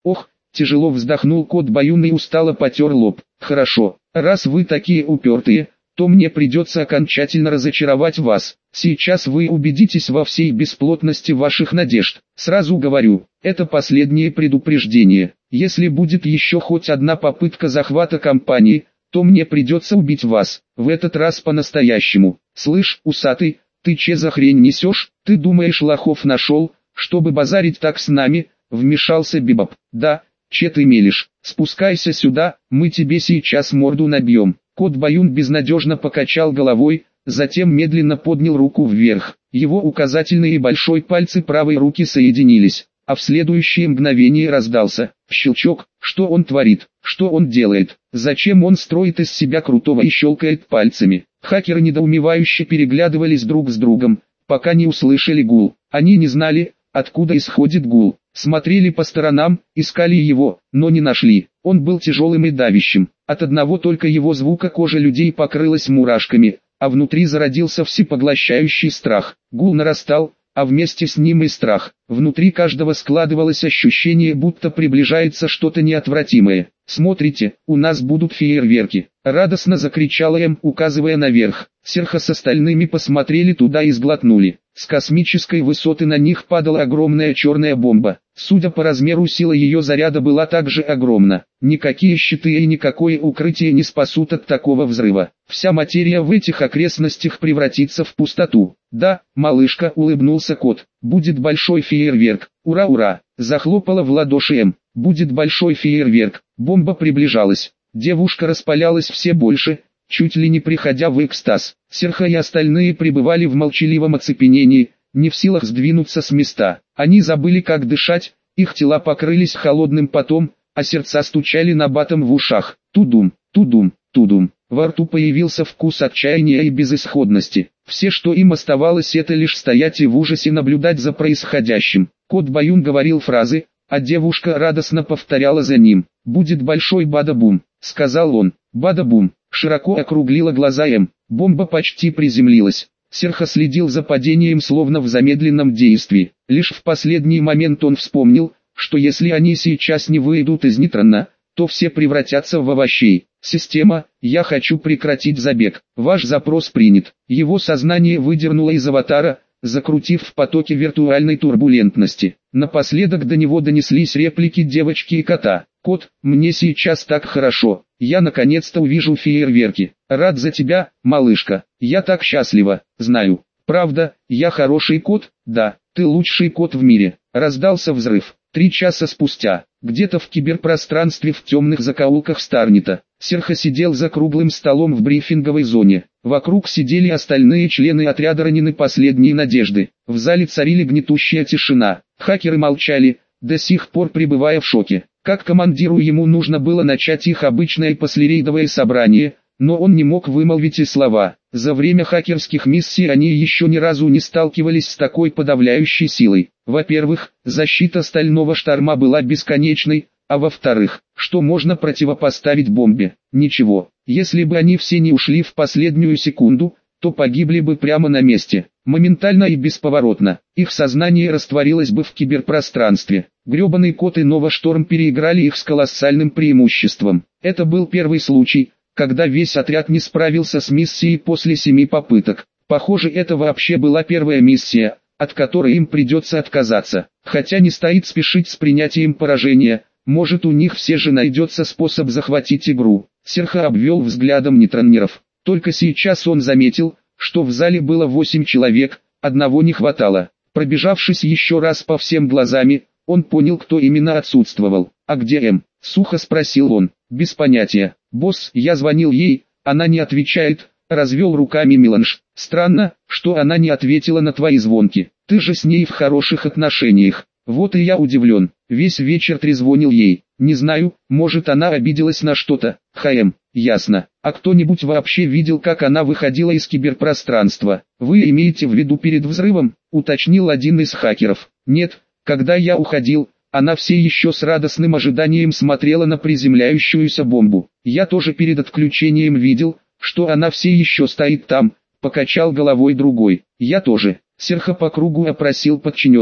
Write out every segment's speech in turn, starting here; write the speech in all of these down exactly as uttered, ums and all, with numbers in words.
Ох, тяжело вздохнул кот Баюн и устало потер лоб. Хорошо, раз вы такие упертые, то мне придется окончательно разочаровать вас. Сейчас вы убедитесь во всей бесплотности ваших надежд. Сразу говорю, это последнее предупреждение. Если будет еще хоть одна попытка захвата компании, то мне придется убить вас. В этот раз по-настоящему. Слышь, усатый, ты че за хрень несешь? Ты думаешь, лохов нашел, чтобы базарить так с нами? Вмешался Бибоп. Да, че ты мелешь? Спускайся сюда, мы тебе сейчас морду набьем. Кот Баюн безнадежно покачал головой, затем медленно поднял руку вверх. Его указательный и большой пальцы правой руки соединились, а в следующее мгновение раздался щелчок. Что он творит? Что он делает? Зачем он строит из себя крутого и щелкает пальцами? Хакеры недоумевающе переглядывались друг с другом, пока не услышали гул. Они не знали, откуда исходит гул. Смотрели по сторонам, искали его, но не нашли. Он был тяжелым и давящим. От одного только его звука кожа людей покрылась мурашками, а внутри зародился всепоглощающий страх. Гул нарастал, а вместе с ним и страх. Внутри каждого складывалось ощущение, будто приближается что-то неотвратимое. «Смотрите, у нас будут фейерверки!» — радостно закричала Эм, указывая наверх. Серха с остальными посмотрели туда и сглотнули. С космической высоты на них падала огромная черная бомба. Судя по размеру, сила ее заряда была также огромна. Никакие щиты и никакое укрытие не спасут от такого взрыва. Вся материя в этих окрестностях превратится в пустоту. «Да, малышка», — улыбнулся кот, — «будет большой фейерверк. Ура, ура!» — захлопала в ладоши Эм. «Будет большой фейерверк». Бомба приближалась. Девушка распалялась все больше, чуть ли не приходя в экстаз. Серха и остальные пребывали в молчаливом оцепенении, не в силах сдвинуться с места. Они забыли, как дышать, их тела покрылись холодным потом, а сердца стучали набатом в ушах. Тудум, тудум, тудум. Во рту появился вкус отчаяния и безысходности. Все, что им оставалось, это лишь стоять и в ужасе наблюдать за происходящим. Кот Баюн говорил фразы, а девушка радостно повторяла за ним. «Будет большой бада-бум», — сказал он. «Бада-бум». Широко округлила глаза Эм. Бомба почти приземлилась. Серха следил за падением словно в замедленном действии. Лишь в последний момент он вспомнил, что если они сейчас не выйдут из нейтрона, то все превратятся в овощей. «Система, я хочу прекратить забег. Ваш запрос принят». Его сознание выдернуло из аватара, закрутив в потоке виртуальной турбулентности. Напоследок до него донеслись реплики девочки и кота. «Кот, мне сейчас так хорошо. Я наконец-то увижу фейерверки. Рад за тебя, малышка. Я так счастлива, знаю. Правда, я хороший кот, да, ты лучший кот в мире». Раздался взрыв. Три часа спустя, где-то в киберпространстве в темных закоулках Старнита, Серха сидел за круглым столом в брифинговой зоне. Вокруг сидели остальные члены отряда ранены последней надежды. В зале царили гнетущая тишина. Хакеры молчали, до сих пор пребывая в шоке. Как командиру ему нужно было начать их обычное послерейдовое собрание, но он не мог вымолвить и слова. За время хакерских миссий они еще ни разу не сталкивались с такой подавляющей силой. Во-первых, защита стального шторма была бесконечной, а во-вторых, что можно противопоставить бомбе? Ничего. Если бы они все не ушли в последнюю секунду, то погибли бы прямо на месте, моментально и бесповоротно. Их сознание растворилось бы в киберпространстве. Гребаный кот и Нова Шторм переиграли их с колоссальным преимуществом. Это был первый случай, когда весь отряд не справился с миссией после семи попыток. Похоже, это вообще была первая миссия, от которой им придется отказаться. Хотя не стоит спешить с принятием поражения, может, у них все же найдется способ захватить игру. Серха обвел взглядом нейтронеров. Только сейчас он заметил, что в зале было восемь человек, одного не хватало. Пробежавшись еще раз по всем глазами, он понял, кто именно отсутствовал. «А где Эм?» — сухо спросил он. «Без понятия. Босс, я звонил ей, она не отвечает», — развел руками Меланж. «Странно, что она не ответила на твои звонки. Ты же с ней в хороших отношениях». Вот и я удивлен. Весь вечер трезвонил ей. Не знаю, может, она обиделась на что-то. Хм, ясно. А кто-нибудь вообще видел, как она выходила из киберпространства? Вы имеете в виду перед взрывом? Уточнил один из хакеров. Нет, когда я уходил, она все еще с радостным ожиданием смотрела на приземляющуюся бомбу. Я тоже перед отключением видел, что она все еще стоит там. Покачал головой другой. Я тоже. Серха по кругу опросил подчиненных.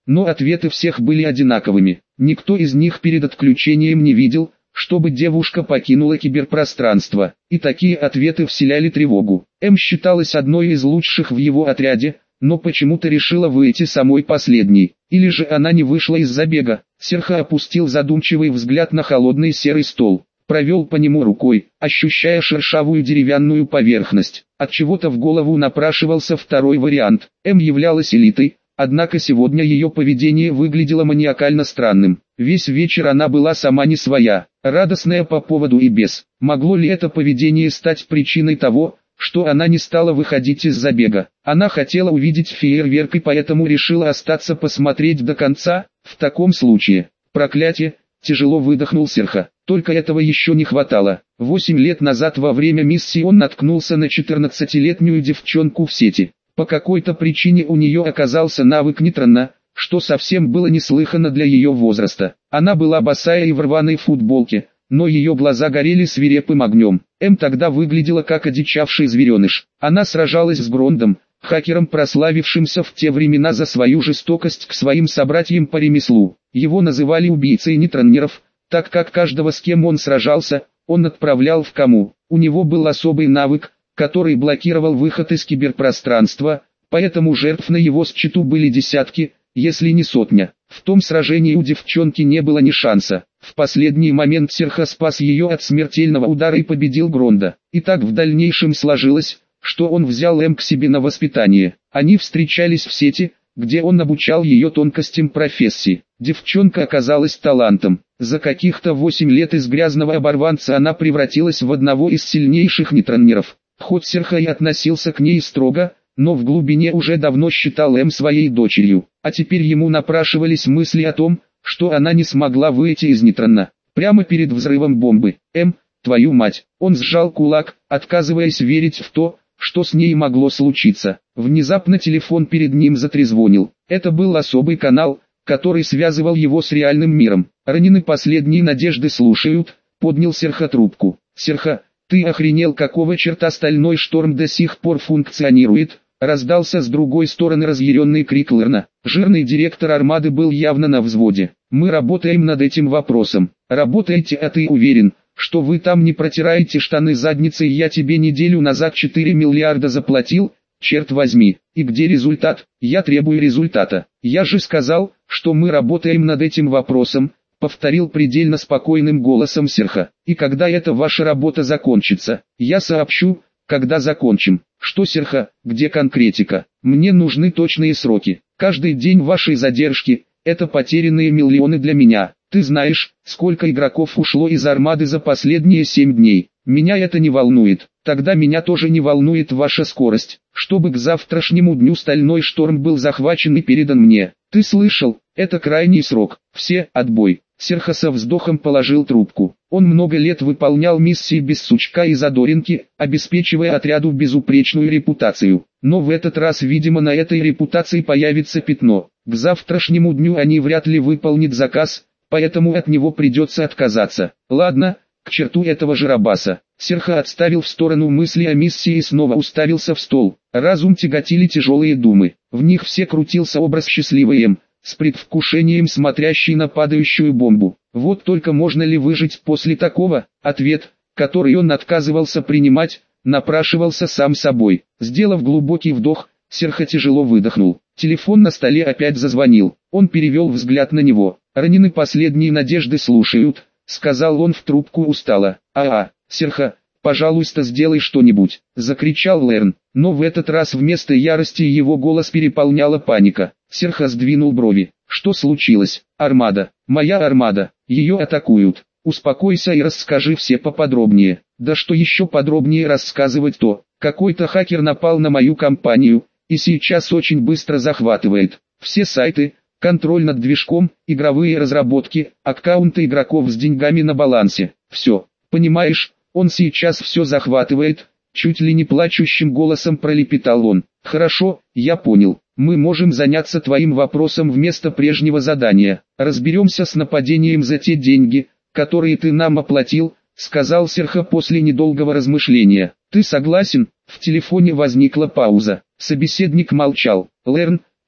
но ответы всех были одинаковыми. Никто из них перед отключением не видел, чтобы девушка покинула киберпространство, и такие ответы вселяли тревогу. М считалась одной из лучших в его отряде, но почему-то решила выйти самой последней. Или же она не вышла из забега. Серхо опустил задумчивый взгляд на холодный серый стол, провел по нему рукой, ощущая шершавую деревянную поверхность. От чего-то в голову напрашивался второй вариант. М являлась элитой, однако сегодня ее поведение выглядело маниакально странным. Весь вечер она была сама не своя, радостная по поводу и без. Могло ли это поведение стать причиной того, что она не стала выходить из забега? Она хотела увидеть фейерверк и поэтому решила остаться посмотреть до конца. В таком случае, проклятие, тяжело выдохнул Серхо. Только этого еще не хватало. Восемь лет назад во время миссии он наткнулся на четырнадцатилетнюю девчонку в сети. По какой-то причине у нее оказался навык нейтрона, что совсем было неслыханно для ее возраста. Она была босая и в рваной футболке, но ее глаза горели свирепым огнем. М тогда выглядела как одичавший звереныш. Она сражалась с Грондом, хакером, прославившимся в те времена за свою жестокость к своим собратьям по ремеслу. Его называли убийцей нейтронеров, так как каждого, с кем он сражался, он отправлял в кому. У него был особый навык, который блокировал выход из киберпространства, поэтому жертв на его счету были десятки, если не сотня. В том сражении у девчонки не было ни шанса. В последний момент Серхо спас ее от смертельного удара и победил Гронда. И так в дальнейшем сложилось, что он взял М к себе на воспитание. Они встречались в сети, где он обучал ее тонкостям профессии. Девчонка оказалась талантом. За каких-то восемь лет из грязного оборванца она превратилась в одного из сильнейших нейтронеров. Хоть Серхо и относился к ней строго, но в глубине уже давно считал М своей дочерью. А теперь ему напрашивались мысли о том, что она не смогла выйти из нейтрона. Прямо перед взрывом бомбы. М, твою мать, он сжал кулак, отказываясь верить в то, что с ней могло случиться. Внезапно телефон перед ним затрезвонил. Это был особый канал, который связывал его с реальным миром. Ранены последние надежды слушают, поднял Серхо трубку. Серхо, ты охренел, какого черта стальной шторм до сих пор функционирует? Раздался с другой стороны разъяренный крик Лерна. Жирный директор Армады был явно на взводе. Мы работаем над этим вопросом. Работаете, а ты уверен, что вы там не протираете штаны задницей? Я тебе неделю назад четыре миллиарда заплатил, черт возьми. И где результат? Я требую результата. Я же сказал, что мы работаем над этим вопросом, повторил предельно спокойным голосом Серхо. И когда эта ваша работа закончится, я сообщу, когда закончим. Что, Серхо, где конкретика? Мне нужны точные сроки. Каждый день вашей задержки – это потерянные миллионы для меня. Ты знаешь, сколько игроков ушло из Армады за последние семь дней. Меня это не волнует. Тогда меня тоже не волнует ваша скорость. Чтобы к завтрашнему дню стальной шторм был захвачен и передан мне. Ты слышал? Это крайний срок. Все, отбой. Серхо со вздохом положил трубку. Он много лет выполнял миссии без сучка и задоринки, обеспечивая отряду безупречную репутацию. Но в этот раз, видимо, на этой репутации появится пятно. К завтрашнему дню они вряд ли выполнят заказ, поэтому от него придется отказаться. Ладно, к черту этого жиробаса. Серхо отставил в сторону мысли о миссии и снова уставился в стол. Разум тяготили тяжелые думы. В них все крутился образ счастливой М, с предвкушением смотрящий на падающую бомбу. Вот только можно ли выжить после такого? Ответ, который он отказывался принимать, напрашивался сам собой. Сделав глубокий вдох, Серхо тяжело выдохнул. Телефон на столе опять зазвонил. Он перевел взгляд на него. «Ранены последние надежды слушают», — сказал он в трубку устало. «А-а, Серхо, пожалуйста, сделай что-нибудь», — закричал Лерн. Но в этот раз вместо ярости его голос переполняла паника. Серхо сдвинул брови. «Что случилось? Армада, моя армада, ее атакуют. Успокойся и расскажи все поподробнее». «Да что еще подробнее рассказывать-то? Какой-то хакер напал на мою компанию, и сейчас очень быстро захватывает все сайты, контроль над движком, игровые разработки, аккаунты игроков с деньгами на балансе. Все, понимаешь, он сейчас все захватывает», чуть ли не плачущим голосом пролепетал он. «Хорошо, я понял. Мы можем заняться твоим вопросом вместо прежнего задания. Разберемся с нападением за те деньги, которые ты нам оплатил», сказал Серхо после недолгого размышления. «Ты согласен?» В телефоне возникла пауза. Собеседник молчал. «Лерн,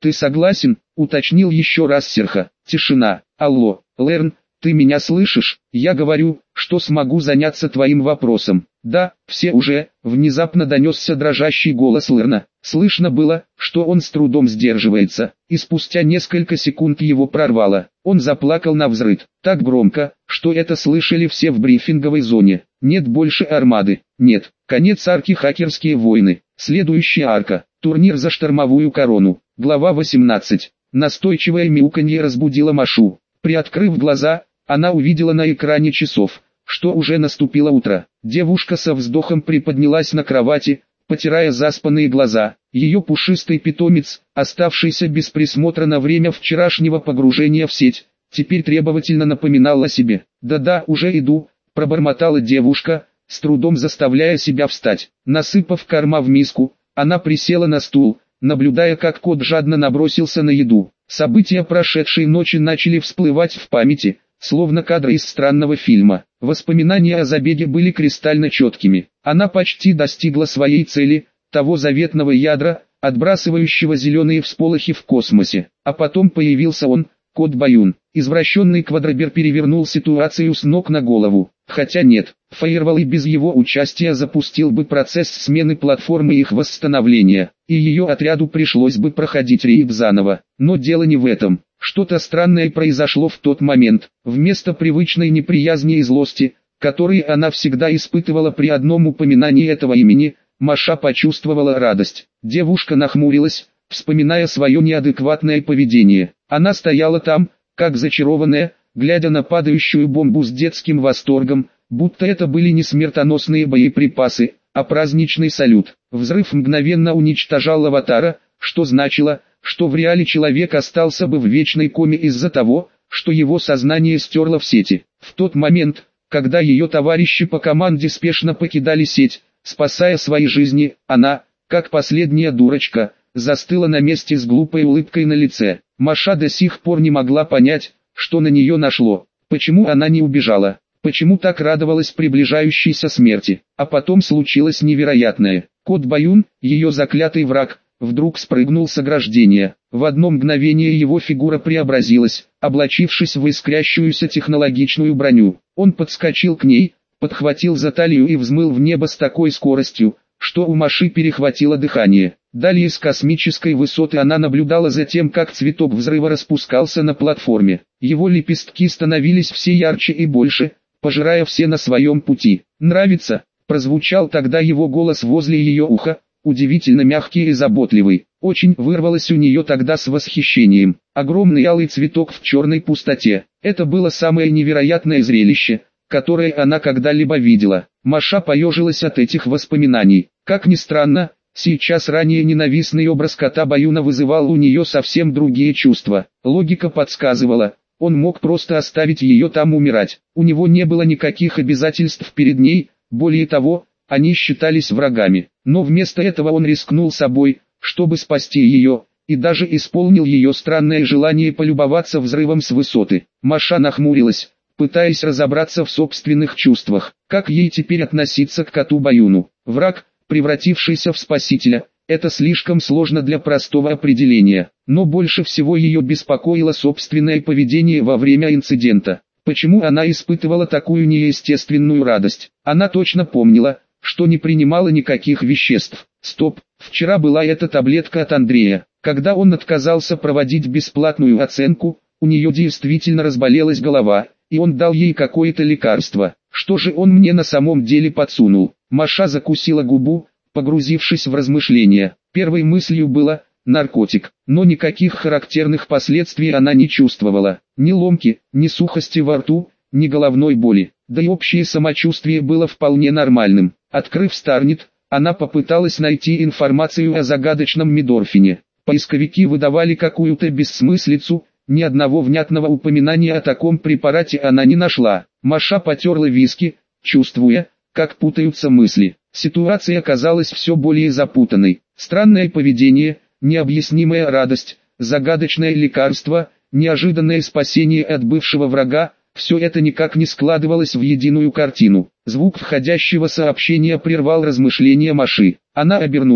«Ты согласен?» — уточнил еще раз Серха. Тишина. «Алло, Лерн, ты меня слышишь? Я говорю, что смогу заняться твоим вопросом». «Да, все уже», — внезапно донесся дрожащий голос Лерна. Слышно было, что он с трудом сдерживается, и спустя несколько секунд его прорвало. Он заплакал навзрыд, так громко, что это слышали все в брифинговой зоне. Нет больше армады, нет, конец арки «Хакерские войны». Следующая арка, турнир за штормовую корону. Глава восемнадцать. Настойчивое мяуканье разбудило Машу. Приоткрыв глаза, она увидела на экране часов, что уже наступило утро. Девушка со вздохом приподнялась на кровати, потирая заспанные глаза. Ее пушистый питомец, оставшийся без присмотра на время вчерашнего погружения в сеть, теперь требовательно напоминал о себе. «Да-да, уже иду», — пробормотала девушка, с трудом заставляя себя встать. Насыпав корма в миску, она присела на стул, наблюдая, как кот жадно набросился на еду. События прошедшей ночи начали всплывать в памяти, словно кадры из странного фильма. Воспоминания о забеге были кристально четкими. Она почти достигла своей цели, того заветного ядра, отбрасывающего зеленые всполохи в космосе. А потом появился он, кот Баюн. Извращенный квадробер перевернул ситуацию с ног на голову. Хотя нет, Фаервол и без его участия запустил бы процесс смены платформы и их восстановления, и ее отряду пришлось бы проходить рейд заново. Но дело не в этом. Что-то странное произошло в тот момент. Вместо привычной неприязни и злости, которые она всегда испытывала при одном упоминании этого имени, Маша почувствовала радость. Девушка нахмурилась, вспоминая свое неадекватное поведение. Она стояла там, как зачарованная, глядя на падающую бомбу с детским восторгом, будто это были не смертоносные боеприпасы, а праздничный салют. Взрыв мгновенно уничтожал аватара, что значило, что в реале человек остался бы в вечной коме из-за того, что его сознание стерло в сети. В тот момент, когда ее товарищи по команде спешно покидали сеть, спасая свои жизни, она, как последняя дурочка, застыла на месте с глупой улыбкой на лице. Маша до сих пор не могла понять, что на нее нашло, почему она не убежала, почему так радовалась приближающейся смерти. А потом случилось невероятное. Кот Баюн, ее заклятый враг, вдруг спрыгнул с ограждения. В одно мгновение его фигура преобразилась, облачившись в искрящуюся технологичную броню. Он подскочил к ней, подхватил за талию и взмыл в небо с такой скоростью, что у Маши перехватило дыхание. Далее с космической высоты она наблюдала за тем, как цветок взрыва распускался на платформе. Его лепестки становились все ярче и больше, пожирая все на своем пути. «Нравится?» – прозвучал тогда его голос возле ее уха, удивительно мягкий и заботливый. Очень вырвалось у нее тогда с восхищением. Огромный алый цветок в черной пустоте. Это было самое невероятное зрелище, которое она когда-либо видела. Маша поежилась от этих воспоминаний. Как ни странно, сейчас ранее ненавистный образ кота Баюна вызывал у нее совсем другие чувства. Логика подсказывала, он мог просто оставить ее там умирать. У него не было никаких обязательств перед ней, более того, они считались врагами. Но вместо этого он рискнул собой, чтобы спасти ее, и даже исполнил ее странное желание полюбоваться взрывом с высоты. Маша нахмурилась, пытаясь разобраться в собственных чувствах. Как ей теперь относиться к коту Баюну? Враг, превратившийся в спасителя, это слишком сложно для простого определения. Но больше всего ее беспокоило собственное поведение во время инцидента. Почему она испытывала такую неестественную радость? Она точно помнила, что не принимала никаких веществ. Стоп, вчера была эта таблетка от Андрея. Когда он отказался проводить бесплатную оценку, у нее действительно разболелась голова, и он дал ей какое-то лекарство. Что же он мне на самом деле подсунул? Маша закусила губу, погрузившись в размышления. Первой мыслью было «наркотик», но никаких характерных последствий она не чувствовала. Ни ломки, ни сухости во рту, ни головной боли. Да и общее самочувствие было вполне нормальным. Открыв Старнет, она попыталась найти информацию о загадочном Мидорфине. Поисковики выдавали какую-то бессмыслицу, ни одного внятного упоминания о таком препарате она не нашла. Маша потерла виски, чувствуя, как путаются мысли. Ситуация казалась все более запутанной. Странное поведение, необъяснимая радость, загадочное лекарство, неожиданное спасение от бывшего врага, все это никак не складывалось в единую картину. Звук входящего сообщения прервал размышления Маши. Она обернулась.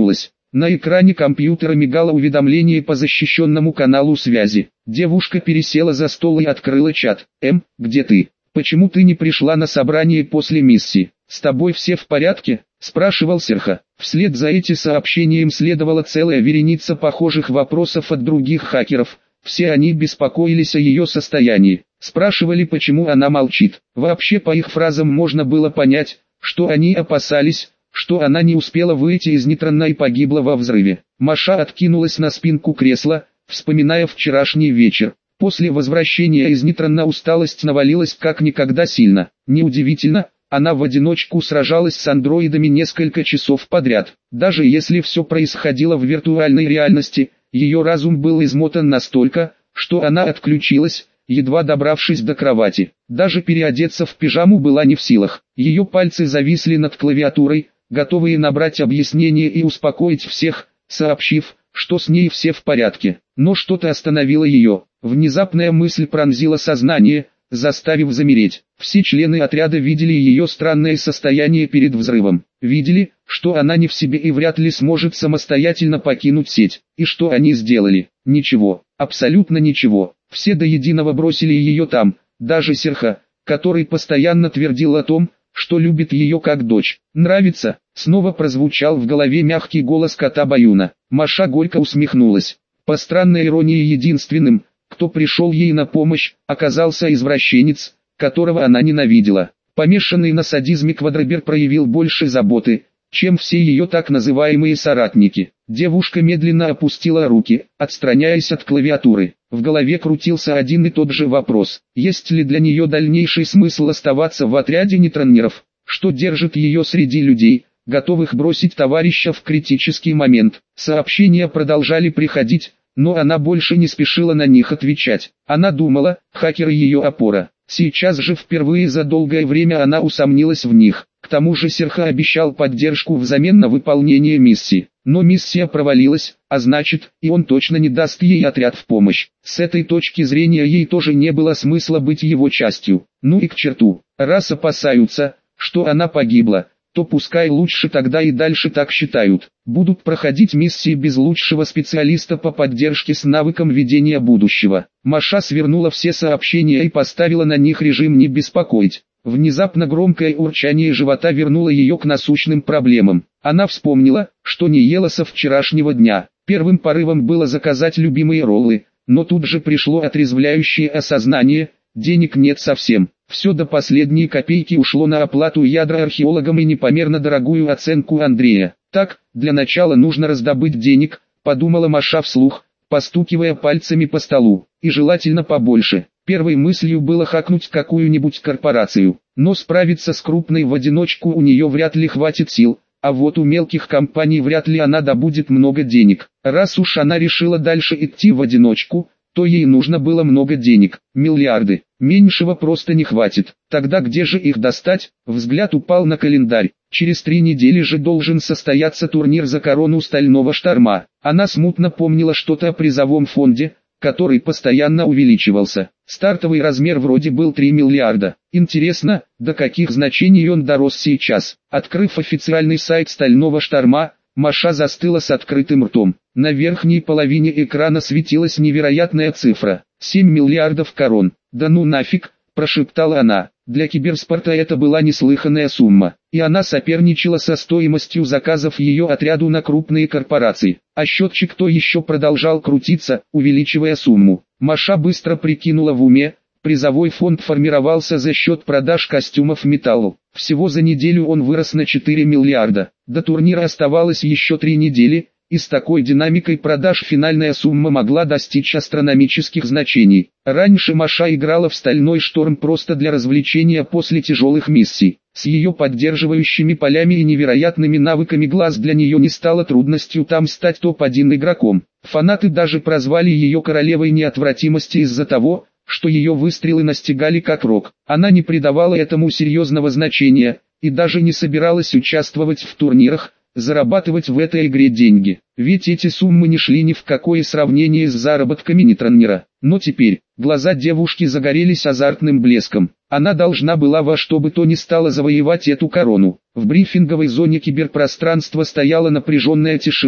На экране компьютера мигало уведомление по защищенному каналу связи. Девушка пересела за стол и открыла чат. «Эм, где ты? Почему ты не пришла на собрание после миссии? С тобой все в порядке?» – спрашивал Серха. Вслед за этим сообщением следовала целая вереница похожих вопросов от других хакеров. Все они беспокоились о ее состоянии. Спрашивали, почему она молчит. Вообще по их фразам можно было понять, что они опасались, что она не успела выйти из нейтрона и погибла во взрыве. Маша откинулась на спинку кресла, вспоминая вчерашний вечер. После возвращения из нейтрона усталость навалилась как никогда сильно. Неудивительно, она в одиночку сражалась с андроидами несколько часов подряд. Даже если все происходило в виртуальной реальности, ее разум был измотан настолько, что она отключилась, едва добравшись до кровати. Даже переодеться в пижаму была не в силах. Ее пальцы зависли над клавиатурой, готовые набрать объяснение и успокоить всех, сообщив, что с ней все в порядке. Но что-то остановило ее. Внезапная мысль пронзила сознание, заставив замереть. Все члены отряда видели ее странное состояние перед взрывом. Видели, что она не в себе и вряд ли сможет самостоятельно покинуть сеть. И что они сделали? Ничего, абсолютно ничего. Все до единого бросили ее там, даже Серха, который постоянно твердил о том, что любит ее как дочь. «Нравится?» — снова прозвучал в голове мягкий голос кота Баюна. Маша горько усмехнулась. По странной иронии, единственным, кто пришел ей на помощь, оказался извращенец, которого она ненавидела. Помешанный на садизме Квадробер проявил больше заботы, чем все ее так называемые соратники. Девушка медленно опустила руки, отстраняясь от клавиатуры. В голове крутился один и тот же вопрос: есть ли для нее дальнейший смысл оставаться в отряде нейтронеров, что держит ее среди людей, готовых бросить товарища в критический момент. Сообщения продолжали приходить, но она больше не спешила на них отвечать. Она думала, хакеры ее опора. Сейчас же впервые за долгое время она усомнилась в них. К тому же Серха обещал поддержку взамен на выполнение миссии. Но миссия провалилась, а значит, и он точно не даст ей отряд в помощь. С этой точки зрения ей тоже не было смысла быть его частью. Ну и к черту. Раз опасаются, что она погибла, то пускай лучше тогда и дальше так считают. Будут проходить миссии без лучшего специалиста по поддержке с навыком ведения будущего. Маша свернула все сообщения и поставила на них режим «не беспокоить». Внезапно громкое урчание живота вернуло ее к насущным проблемам. Она вспомнила, что не ела со вчерашнего дня. Первым порывом было заказать любимые роллы, но тут же пришло отрезвляющее осознание: денег нет совсем. Все до последней копейки ушло на оплату ядра археологам и непомерно дорогую оценку Андрея. Так, для начала нужно раздобыть денег, подумала Маша вслух, постукивая пальцами по столу, и желательно побольше. Первой мыслью было хакнуть какую-нибудь корпорацию, но справиться с крупной в одиночку у нее вряд ли хватит сил, а вот у мелких компаний вряд ли она добудет много денег. Раз уж она решила дальше идти в одиночку, то ей нужно было много денег, миллиарды, меньшего просто не хватит. Тогда где же их достать? Взгляд упал на календарь. Через три недели же должен состояться турнир за корону Стального Шторма. Она смутно помнила что-то о призовом фонде, который постоянно увеличивался. Стартовый размер вроде был три миллиарда. Интересно, до каких значений он дорос сейчас. Открыв официальный сайт Стального Шторма, Маша застыла с открытым ртом. На верхней половине экрана светилась невероятная цифра – семь миллиардов корон. «Да ну нафиг», – прошептала она. Для киберспорта это была неслыханная сумма, и она соперничала со стоимостью заказов ее отряду на крупные корпорации. А счетчик то еще продолжал крутиться, увеличивая сумму. Маша быстро прикинула в уме, призовой фонд формировался за счет продаж костюмов металлу. Всего за неделю он вырос на четыре миллиарда. До турнира оставалось еще три недели, и с такой динамикой продаж финальная сумма могла достичь астрономических значений. Раньше Маша играла в Стальной Шторм просто для развлечения после тяжелых миссий. С ее поддерживающими полями и невероятными навыками глаз для нее не стало трудностью там стать топ один игроком. Фанаты даже прозвали ее королевой неотвратимости из-за того, что ее выстрелы настигали как рок. Она не придавала этому серьезного значения, и даже не собиралась участвовать в турнирах, зарабатывать в этой игре деньги. Ведь эти суммы не шли ни в какое сравнение с заработками нейтронера. Но теперь, глаза девушки загорелись азартным блеском. Она должна была во что бы то ни стало завоевать эту корону. В брифинговой зоне киберпространства стояла напряженная тишина,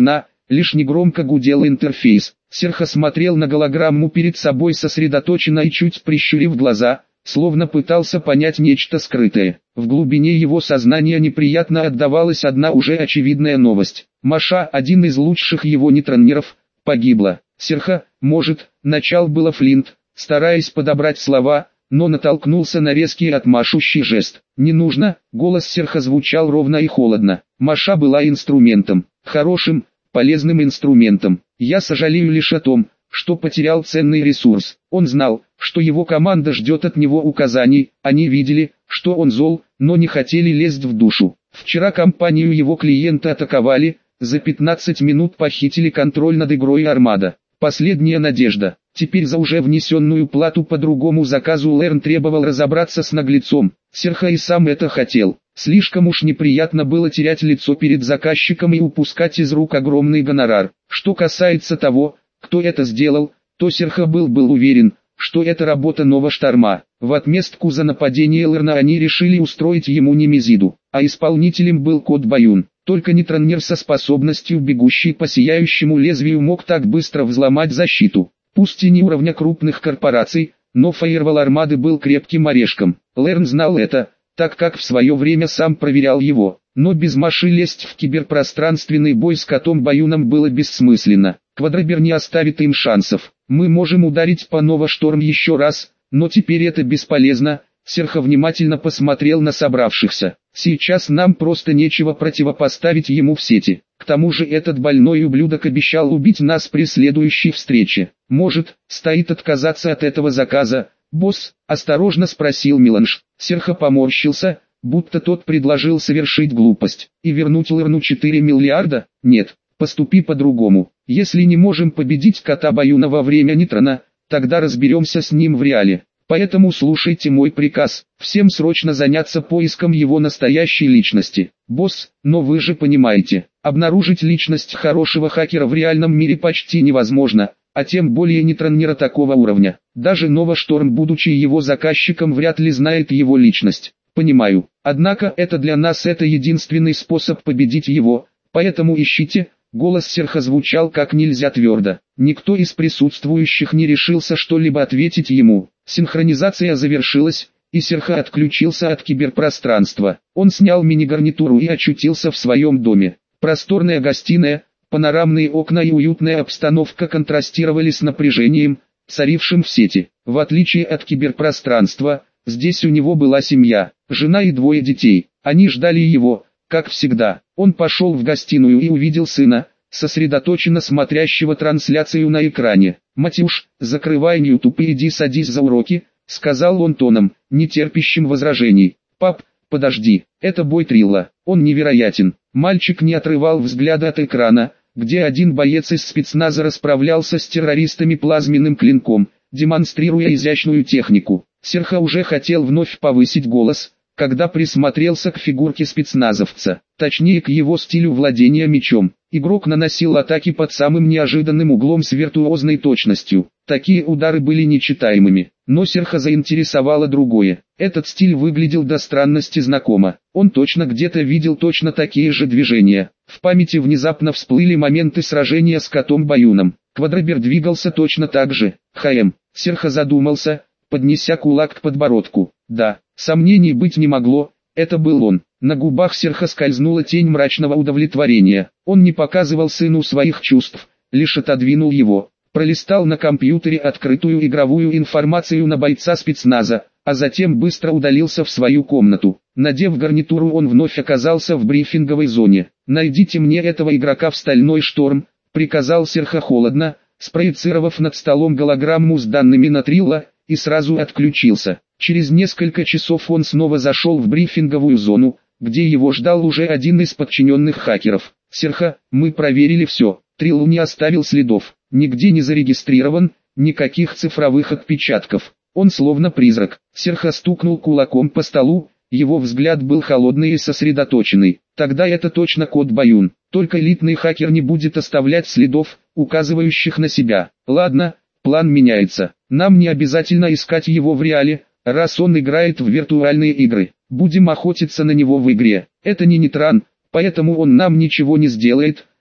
лишь негромко гудел интерфейс. Серхо смотрел на голограмму перед собой сосредоточенно и чуть прищурив глаза, словно пытался понять нечто скрытое. В глубине его сознания неприятно отдавалась одна уже очевидная новость. Маша, один из лучших его нейтронеров, погибла. Серхо, может, начал было Флинт, стараясь подобрать слова, но натолкнулся на резкий отмашущий жест. «Не нужно», голос Серхо звучал ровно и холодно. Маша была инструментом, хорошим, полезным инструментом. Я сожалею лишь о том, что потерял ценный ресурс. Он знал, что его команда ждет от него указаний, они видели, что он зол, но не хотели лезть в душу. Вчера компанию его клиента атаковали, за пятнадцать минут похитили контроль над игрой «Армада». Последняя надежда. Теперь за уже внесенную плату по другому заказу Лерн требовал разобраться с наглецом. Серхо и сам это хотел. Слишком уж неприятно было терять лицо перед заказчиком и упускать из рук огромный гонорар. Что касается того, кто это сделал, то Серхо был был уверен, что это работа Новошторма. В отместку за нападение Лерна они решили устроить ему немезиду, а исполнителем был Кот Баюн. Только нейтронер со способностью бегущий по сияющему лезвию мог так быстро взломать защиту. Пусть и не уровня крупных корпораций, но фаервол Армады был крепким орешком. Лерн знал это, так как в свое время сам проверял его. Но без Маши лезть в киберпространственный бой с Котом Баюном было бессмысленно. Квадрабер не оставит им шансов. Мы можем ударить по Новошторм еще раз, но теперь это бесполезно. Серхо внимательно посмотрел на собравшихся. Сейчас нам просто нечего противопоставить ему в сети. К тому же этот больной ублюдок обещал убить нас при следующей встрече. Может, стоит отказаться от этого заказа? Босс, осторожно спросил Меланж. Серхо поморщился, будто тот предложил совершить глупость. И вернуть Лерну четыре миллиарда? Нет, поступи по-другому. Если не можем победить Кота Баюна во время нейтрона, тогда разберемся с ним в реале. Поэтому слушайте мой приказ, всем срочно заняться поиском его настоящей личности. Босс, но вы же понимаете, обнаружить личность хорошего хакера в реальном мире почти невозможно, а тем более нейтронера такого уровня. Даже Новошторм, будучи его заказчиком, вряд ли знает его личность. Понимаю, однако это для нас это единственный способ победить его, поэтому ищите. Голос Серхо звучал как нельзя твердо. Никто из присутствующих не решился что-либо ответить ему. Синхронизация завершилась, и Серхо отключился от киберпространства. Он снял мини-гарнитуру и очутился в своем доме. Просторная гостиная, панорамные окна и уютная обстановка контрастировали с напряжением, царившим в сети. В отличие от киберпространства, здесь у него была семья, жена и двое детей. Они ждали его. Как всегда, он пошел в гостиную и увидел сына, сосредоточенно смотрящего трансляцию на экране. «Матюш, закрывай YouTube и иди садись за уроки», — сказал он тоном, не терпящим возражений. «Пап, подожди, это бой Трилла, он невероятен». Мальчик не отрывал взгляда от экрана, где один боец из спецназа расправлялся с террористами плазменным клинком, демонстрируя изящную технику. Серхо уже хотел вновь повысить голос, когда присмотрелся к фигурке спецназовца, точнее к его стилю владения мечом. Игрок наносил атаки под самым неожиданным углом с виртуозной точностью. Такие удары были нечитаемыми, но Серхо заинтересовало другое. Этот стиль выглядел до странности знакомо. Он точно где-то видел точно такие же движения. В памяти внезапно всплыли моменты сражения с Котом Баюном. Квадрабер двигался точно так же. ХМ. Серхо задумался, поднеся кулак к подбородку. Да, сомнений быть не могло, это был он. На губах Серхо скользнула тень мрачного удовлетворения. Он не показывал сыну своих чувств, лишь отодвинул его. Пролистал на компьютере открытую игровую информацию на бойца спецназа, а затем быстро удалился в свою комнату. Надев гарнитуру, он вновь оказался в брифинговой зоне. «Найдите мне этого игрока в Стальной Шторм», — приказал Серхо холодно, спроецировав над столом голограмму с данными на Трилла, и сразу отключился. Через несколько часов он снова зашел в брифинговую зону, где его ждал уже один из подчиненных хакеров. «Серхо, мы проверили все. Триллу не оставил следов, нигде не зарегистрирован, никаких цифровых отпечатков. Он словно призрак». Серхо стукнул кулаком по столу, его взгляд был холодный и сосредоточенный. «Тогда это точно Кот Баюн. Только элитный хакер не будет оставлять следов, указывающих на себя. Ладно, план меняется. Нам не обязательно искать его в реале, раз он играет в виртуальные игры. Будем охотиться на него в игре. Это не нейтрон, поэтому он нам ничего не сделает»,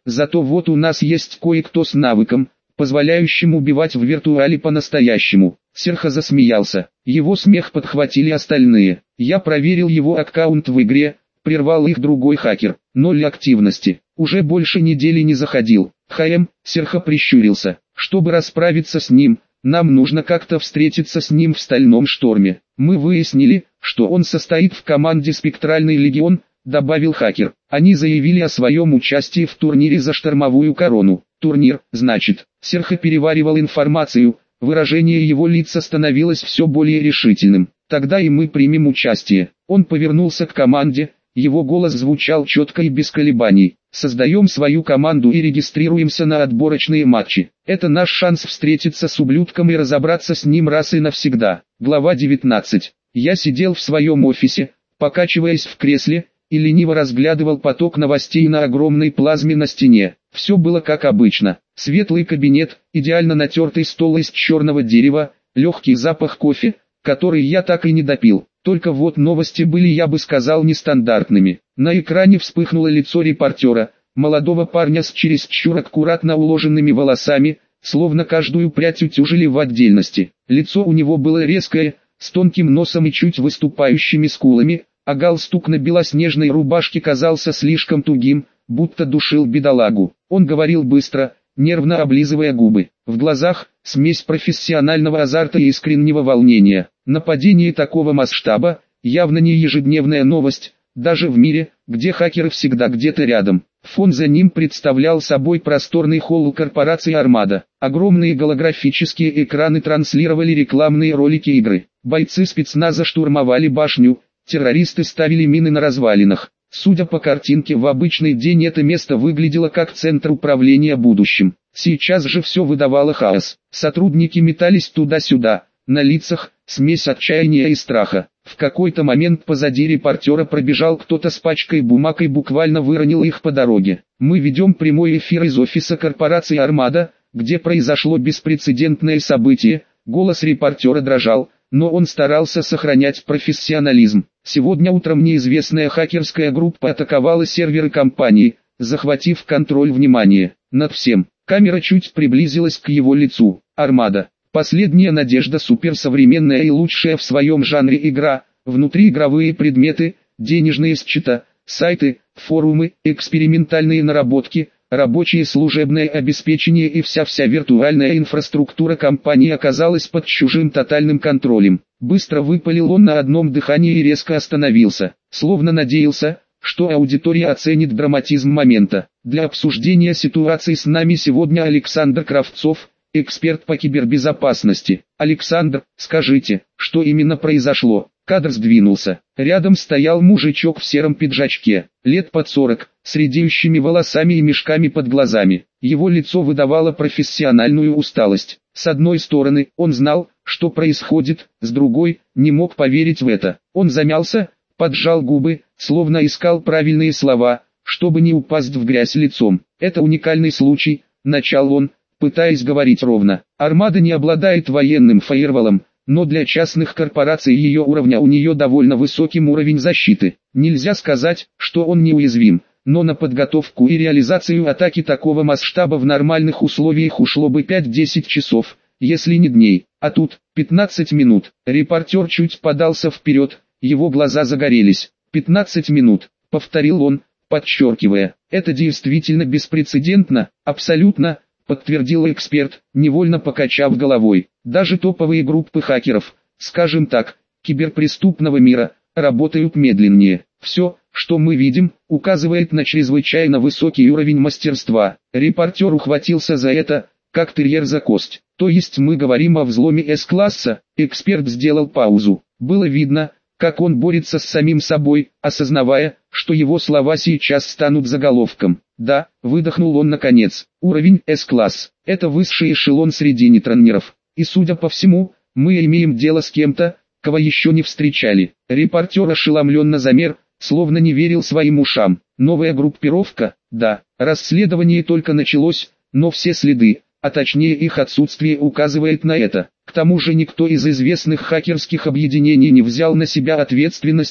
Зато вот у нас есть кое-кто с навыком, позволяющим убивать в виртуале по-настоящему. Серхо засмеялся. Его смех подхватили остальные. Я проверил его аккаунт в игре, прервал их другой хакер. Ноль активности. Уже больше недели не заходил. ХМ, Серхо прищурился. Чтобы расправиться с ним, нам нужно как-то встретиться с ним в Стальном Шторме. Мы выяснили, что он состоит в команде «Спектральный легион», добавил хакер. Они заявили о своем участии в турнире за штормовую корону. Турнир, значит. Серхо переваривал информацию, выражение его лица становилось все более решительным. Тогда и мы примем участие. Он повернулся к команде, его голос звучал четко и без колебаний. Создаем свою команду и регистрируемся на отборочные матчи. Это наш шанс встретиться с ублюдком и разобраться с ним раз и навсегда. Глава девятнадцать. Я сидел в своем офисе, покачиваясь в кресле, и лениво разглядывал поток новостей на огромной плазме на стене. Все было как обычно. Светлый кабинет, идеально натертый стол из черного дерева, легкий запах кофе, который я так и не допил. Только вот новости были, я бы сказал, нестандартными. На экране вспыхнуло лицо репортера, молодого парня с чересчур аккуратно уложенными волосами, словно каждую прядь утюжили в отдельности. Лицо у него было резкое, с тонким носом и чуть выступающими скулами, а галстук на белоснежной рубашке казался слишком тугим, будто душил бедолагу. Он говорил быстро, нервно облизывая губы. В глазах смесь профессионального азарта и искреннего волнения. Нападение такого масштаба явно не ежедневная новость, даже в мире, где хакеры всегда где-то рядом. Фон за ним представлял собой просторный холл корпорации «Армада». Огромные голографические экраны транслировали рекламные ролики игры. Бойцы спецназа штурмовали башню, террористы ставили мины на развалинах. Судя по картинке, в обычный день это место выглядело как центр управления будущим. Сейчас же все выдавало хаос. Сотрудники метались туда-сюда, на лицах смесь отчаяния и страха. В какой-то момент позади репортера пробежал кто-то с пачкой бумаг и буквально выронил их по дороге. Мы ведем прямой эфир из офиса корпорации «Армада», где произошло беспрецедентное событие. Голос репортера дрожал, но он старался сохранять профессионализм. Сегодня утром неизвестная хакерская группа атаковала серверы компании, захватив контроль внимания над всем. Камера чуть приблизилась к его лицу. «Армада». Последняя надежда, суперсовременная и лучшая в своем жанре игра, внутриигровые предметы, денежные счета, сайты, форумы, экспериментальные наработки, рабочее служебное обеспечение и вся-вся виртуальная инфраструктура компании оказалась под чужим тотальным контролем. Быстро выпалил он на одном дыхании и резко остановился, словно надеялся, что аудитория оценит драматизм момента. Для обсуждения ситуации с нами сегодня Александр Кравцов, эксперт по кибербезопасности. Александр, скажите, что именно произошло? Кадр сдвинулся. Рядом стоял мужичок в сером пиджачке, лет под сорок, с редеющими волосами и мешками под глазами. Его лицо выдавало профессиональную усталость. С одной стороны, он знал, что происходит, с другой, не мог поверить в это. Он замялся, поджал губы, словно искал правильные слова, чтобы не упасть в грязь лицом. «Это уникальный случай», — начал он, пытаясь говорить ровно. «Армада не обладает военным фаерволом, но для частных корпораций ее уровня у нее довольно высокий уровень защиты. Нельзя сказать, что он неуязвим, но на подготовку и реализацию атаки такого масштаба в нормальных условиях ушло бы пять-десять часов, если не дней, а тут пятнадцать минут». Репортер чуть подался вперед, его глаза загорелись. «пятнадцать минут», — повторил он, подчеркивая. «Это действительно беспрецедентно, абсолютно», — подтвердил эксперт, невольно покачав головой. «Даже топовые группы хакеров, скажем так, киберпреступного мира, работают медленнее. Все, что мы видим, указывает на чрезвычайно высокий уровень мастерства». Репортер ухватился за это, как терьер за кость. «То есть мы говорим о взломе С-класса?» Эксперт сделал паузу. Было видно, как он борется с самим собой, осознавая, что его слова сейчас станут заголовком. «Да», — выдохнул он наконец, — «уровень С-класс — это высший эшелон среди нейтронеров. И судя по всему, мы имеем дело с кем-то, кого еще не встречали». Репортер ошеломленно замер, словно не верил своим ушам. «Новая группировка?» «Да, расследование только началось, но все следы, а точнее их отсутствие, указывает на это. К тому же никто из известных хакерских объединений не взял на себя ответственность.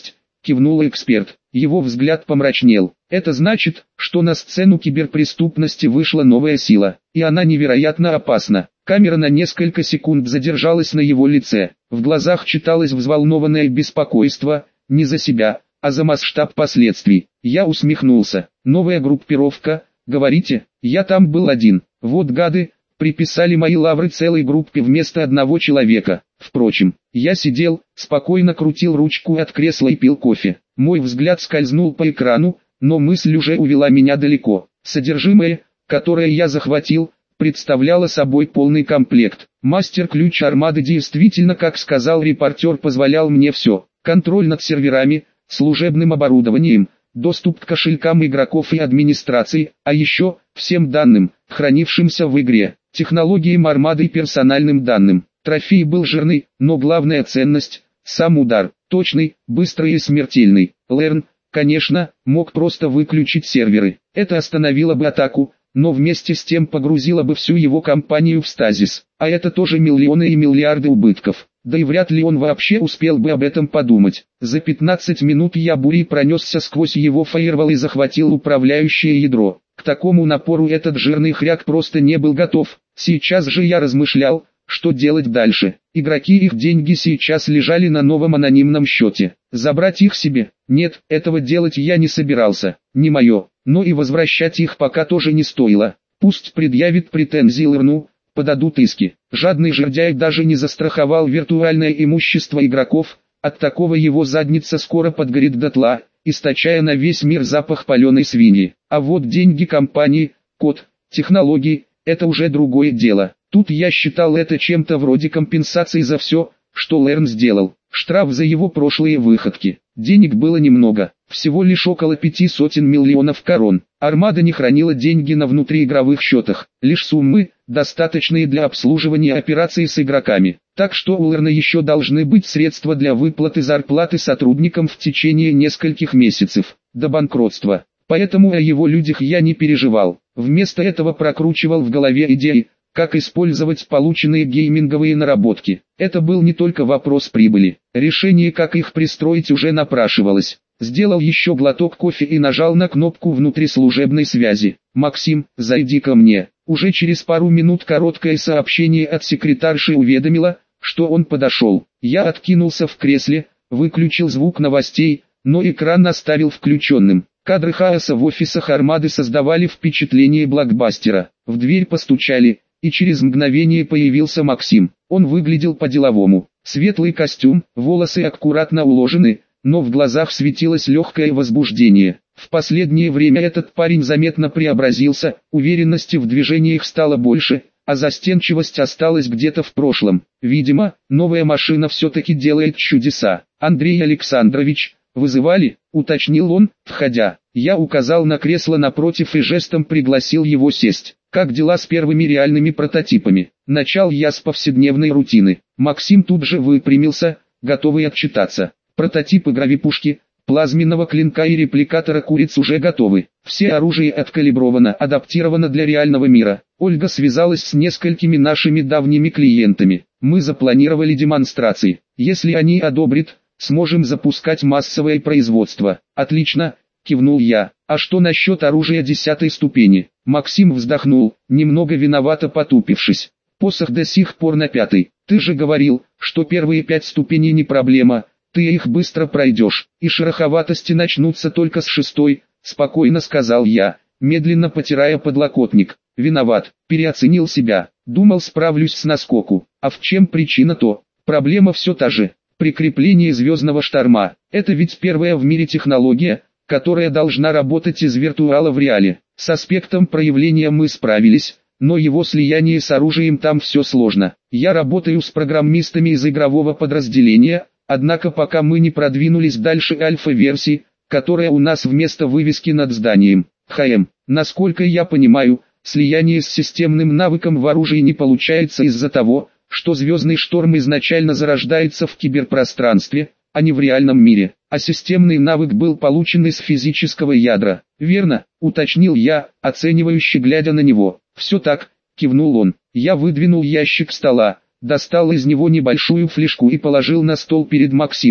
кивнул эксперт. Его взгляд помрачнел. Это значит, что на сцену киберпреступности вышла новая сила, и она невероятно опасна. Камера на несколько секунд задержалась на его лице. В глазах читалось взволнованное беспокойство, не за себя, а за масштаб последствий. Я усмехнулся. Новая группировка, говорите? Я там был один. Вот гады, приписали мои лавры целой группе вместо одного человека. Впрочем, я сидел, спокойно крутил ручку от кресла и пил кофе. Мой взгляд скользнул по экрану, но мысль уже увела меня далеко. Содержимое, которое я захватил, представляло собой полный комплект. Мастер-ключ Армады действительно, как сказал репортер, позволял мне все. Контроль над серверами, служебным оборудованием, доступ к кошелькам игроков и администрации, а еще всем данным, хранившимся в игре, технологиям Армады и персональным данным. Трофей был жирный, но главная ценность – сам удар, точный, быстрый и смертельный. Лерн, конечно, мог просто выключить серверы. Это остановило бы атаку, но вместе с тем погрузило бы всю его компанию в стазис. А это тоже миллионы и миллиарды убытков. Да и вряд ли он вообще успел бы об этом подумать. За пятнадцать минут я бурей пронесся сквозь его фаервол и захватил управляющее ядро. К такому напору этот жирный хряк просто не был готов. Сейчас же я размышлял, что делать дальше. Игроки, их деньги сейчас лежали на новом анонимном счете. Забрать их себе? Нет, этого делать я не собирался. Не мое. Но и возвращать их пока тоже не стоило. Пусть предъявит претензии Лерну, подадут иски. Жадный жердяй даже не застраховал виртуальное имущество игроков, от такого его задница скоро подгорит дотла, источая на весь мир запах паленой свиньи. А вот деньги компании, код, технологии – это уже другое дело. Тут я считал это чем-то вроде компенсации за все, что Лерн сделал. Штраф за его прошлые выходки. Денег было немного, всего лишь около пяти сотен миллионов корон. Армада не хранила деньги на внутриигровых счетах, лишь суммы, достаточные для обслуживания операций с игроками. Так что у Лерна еще должны быть средства для выплаты зарплаты сотрудникам в течение нескольких месяцев, до банкротства. Поэтому о его людях я не переживал. Вместо этого прокручивал в голове идеи, как использовать полученные гейминговые наработки. Это был не только вопрос прибыли. Решение, как их пристроить, уже напрашивалось. Сделал еще глоток кофе и нажал на кнопку внутрислужебной связи. «Максим, зайди ко мне». Уже через пару минут короткое сообщение от секретарши уведомило, что он подошел. Я откинулся в кресле, выключил звук новостей, но экран оставил включенным. Кадры хаоса в офисах Армады создавали впечатление блокбастера. В дверь постучали, и через мгновение появился Максим. Он выглядел по-деловому. Светлый костюм, волосы аккуратно уложены, но в глазах светилось легкое возбуждение. В последнее время этот парень заметно преобразился, уверенности в движениях стало больше, а застенчивость осталась где-то в прошлом. Видимо, новая машина все-таки делает чудеса. «Андрей Александрович, вызывали?» — уточнил он, входя. Я указал на кресло напротив и жестом пригласил его сесть. «Как дела с первыми реальными прототипами?» Начал я с повседневной рутины. Максим тут же выпрямился, готовый отчитаться. Прототипы гравипушки, плазменного клинка и репликатора куриц уже готовы. Все оружие откалибровано, адаптировано для реального мира. Ольга связалась с несколькими нашими давними клиентами. Мы запланировали демонстрации. Если они одобрят, сможем запускать массовое производство. Отлично, кивнул я. А что насчет оружия десятой ступени? Максим вздохнул, немного виновато потупившись. Посох до сих пор на пятой. Ты же говорил, что первые пять ступеней не проблема. Ты их быстро пройдешь, и шероховатости начнутся только с шестой, спокойно сказал я, медленно потирая подлокотник. Виноват, переоценил себя, думал справлюсь с наскоку. А в чем причина-то? Проблема все та же. Прикрепление звездного шторма. Это ведь первая в мире технология, которая должна работать из виртуала в реале. С аспектом проявления мы справились, но его слияние с оружием там все сложно. Я работаю с программистами из игрового подразделения, однако пока мы не продвинулись дальше альфа-версии, которая у нас вместо вывески над зданием. ХМ. Насколько я понимаю, слияние с системным навыком в оружии не получается из-за того, что звездный шторм изначально зарождается в киберпространстве, а не в реальном мире, а системный навык был получен из физического ядра. Верно, уточнил я, оценивающе глядя на него. Все так, кивнул он. Я выдвинул ящик стола, достал из него небольшую флешку и положил на стол перед Максимом.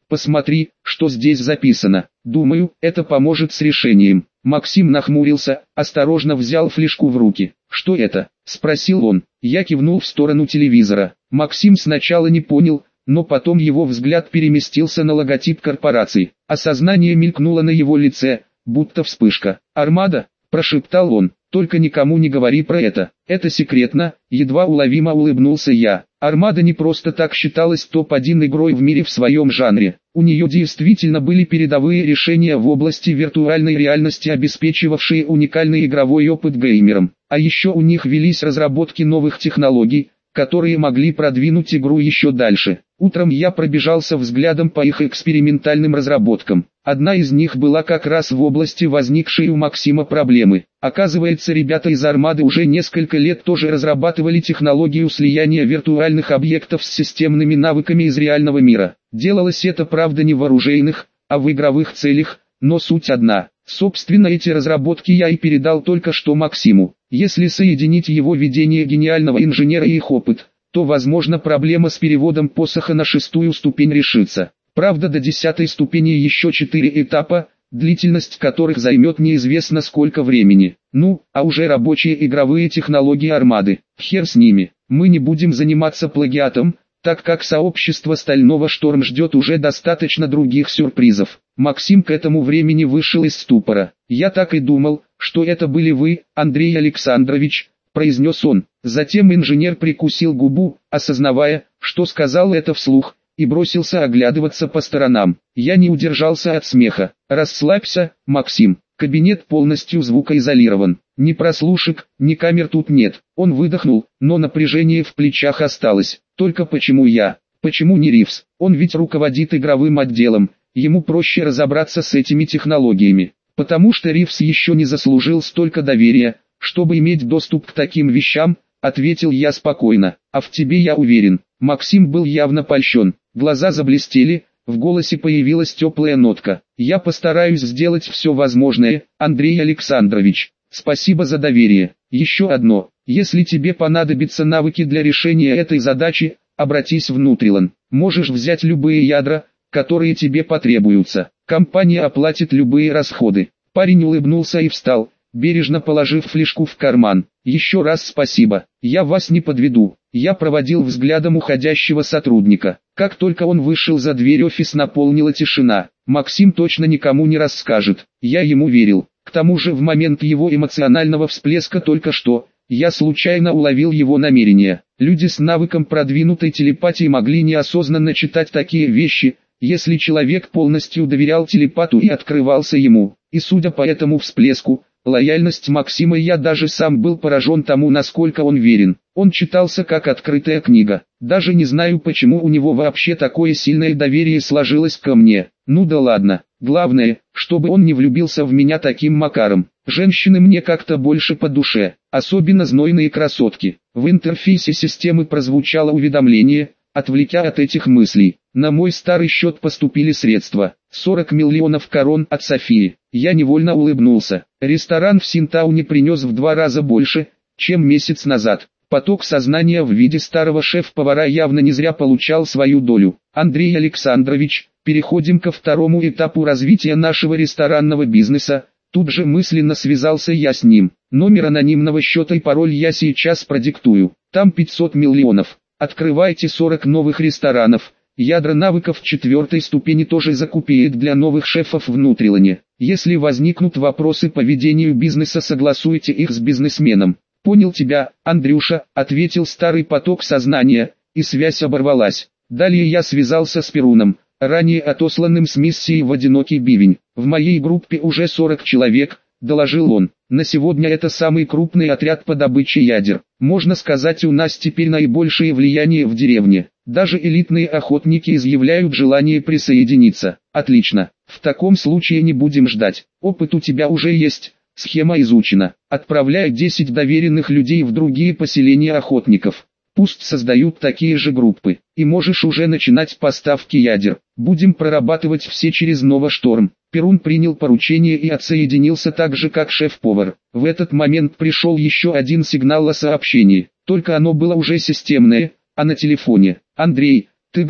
Посмотри, что здесь записано. Думаю, это поможет с решением. Максим нахмурился, осторожно взял флешку в руки. «Что это?» – спросил он. Я кивнул в сторону телевизора. Максим сначала не понял, но потом его взгляд переместился на логотип корпорации. Осознание мелькнуло на его лице, будто вспышка. «Армада?» – прошептал он. «Только никому не говори про это. Это секретно», – едва уловимо улыбнулся я. Армада не просто так считалась топ один игрой в мире в своем жанре. У нее действительно были передовые решения в области виртуальной реальности, обеспечивавшие уникальный игровой опыт геймерам. А еще у них велись разработки новых технологий, которые могли продвинуть игру еще дальше. Утром я пробежался взглядом по их экспериментальным разработкам. Одна из них была как раз в области возникшей у Максима проблемы. Оказывается, ребята из Армады уже несколько лет тоже разрабатывали технологию слияния виртуальных объектов с системными навыками из реального мира. Делалось это, правда, не в оружейных, а в игровых целях, но суть одна. Собственно, эти разработки я и передал только что Максиму. Если соединить его видение гениального инженера и их опыт, то, возможно, проблема с переводом посоха на шестую ступень решится. Правда, до десятой ступени еще четыре этапа, длительность которых займет неизвестно сколько времени. Ну, а уже рабочие игровые технологии Армады. Хер с ними. Мы не будем заниматься плагиатом, так как сообщество Стального Шторм ждет уже достаточно других сюрпризов. Максим к этому времени вышел из ступора. «Я так и думал, что это были вы, Андрей Александрович», – произнес он. Затем инженер прикусил губу, осознавая, что сказал это вслух, и бросился оглядываться по сторонам. Я не удержался от смеха. «Расслабься, Максим. Кабинет полностью звукоизолирован. Ни прослушек, ни камер тут нет». Он выдохнул, но напряжение в плечах осталось. «Только почему я? Почему не Ривз? Он ведь руководит игровым отделом. Ему проще разобраться с этими технологиями. Потому что Ривз еще не заслужил столько доверия, чтобы иметь доступ к таким вещам», — ответил я спокойно. «А в тебе я уверен». Максим был явно польщен. Глаза заблестели, в голосе появилась теплая нотка. «Я постараюсь сделать все возможное, Андрей Александрович. Спасибо за доверие. Еще одно. Если тебе понадобятся навыки для решения этой задачи, обратись в Нутрилон. Можешь взять любые ядра, которые тебе потребуются. Компания оплатит любые расходы». Парень улыбнулся и встал, бережно положив флешку в карман. «Еще раз спасибо. Я вас не подведу». Я проводил взглядом уходящего сотрудника. Как только он вышел за дверь, офис наполнила тишина. Максим точно никому не расскажет. Я ему верил. К тому же в момент его эмоционального всплеска только что, я случайно уловил его намерения. Люди с навыком продвинутой телепатии могли неосознанно читать такие вещи, если человек полностью доверял телепату и открывался ему. И судя по этому всплеску, лояльность Максима, я даже сам был поражен тому, насколько он верен. Он читался как открытая книга. Даже не знаю, почему у него вообще такое сильное доверие сложилось ко мне. Ну да ладно. Главное, чтобы он не влюбился в меня таким макаром. Женщины мне как-то больше по душе, особенно знойные красотки. В интерфейсе системы прозвучало уведомление, отвлекя от этих мыслей. На мой старый счет поступили средства. сорок миллионов корон от Софии. Я невольно улыбнулся. Ресторан в Синтауне принес в два раза больше, чем месяц назад. Поток сознания в виде старого шеф-повара явно не зря получал свою долю. «Андрей Александрович, переходим ко второму этапу развития нашего ресторанного бизнеса». Тут же мысленно связался я с ним. Номер анонимного счета и пароль я сейчас продиктую. Там пятьсот миллионов. Открывайте сорок новых ресторанов. Ядра навыков четвертой ступени тоже закупает для новых шефов в Нутрилоне. Если возникнут вопросы по ведению бизнеса, согласуйте их с бизнесменом. «Понял тебя, Андрюша», — ответил старый поток сознания, и связь оборвалась. Далее я связался с Перуном, ранее отосланным с миссией в одинокий бивень. «В моей группе уже сорок человек», — доложил он. «На сегодня это самый крупный отряд по добыче ядер. Можно сказать, у нас теперь наибольшее влияние в деревне. Даже элитные охотники изъявляют желание присоединиться». «Отлично. В таком случае не будем ждать. Опыт у тебя уже есть. Схема изучена. Отправляй десять доверенных людей в другие поселения охотников. Пусть создают такие же группы. И можешь уже начинать поставки ядер. Будем прорабатывать все через Новошторм». Перун принял поручение и отсоединился так же, как шеф-повар. В этот момент пришел еще один сигнал о сообщении. Только оно было уже системное, а на телефоне. «Андрей, ты где?»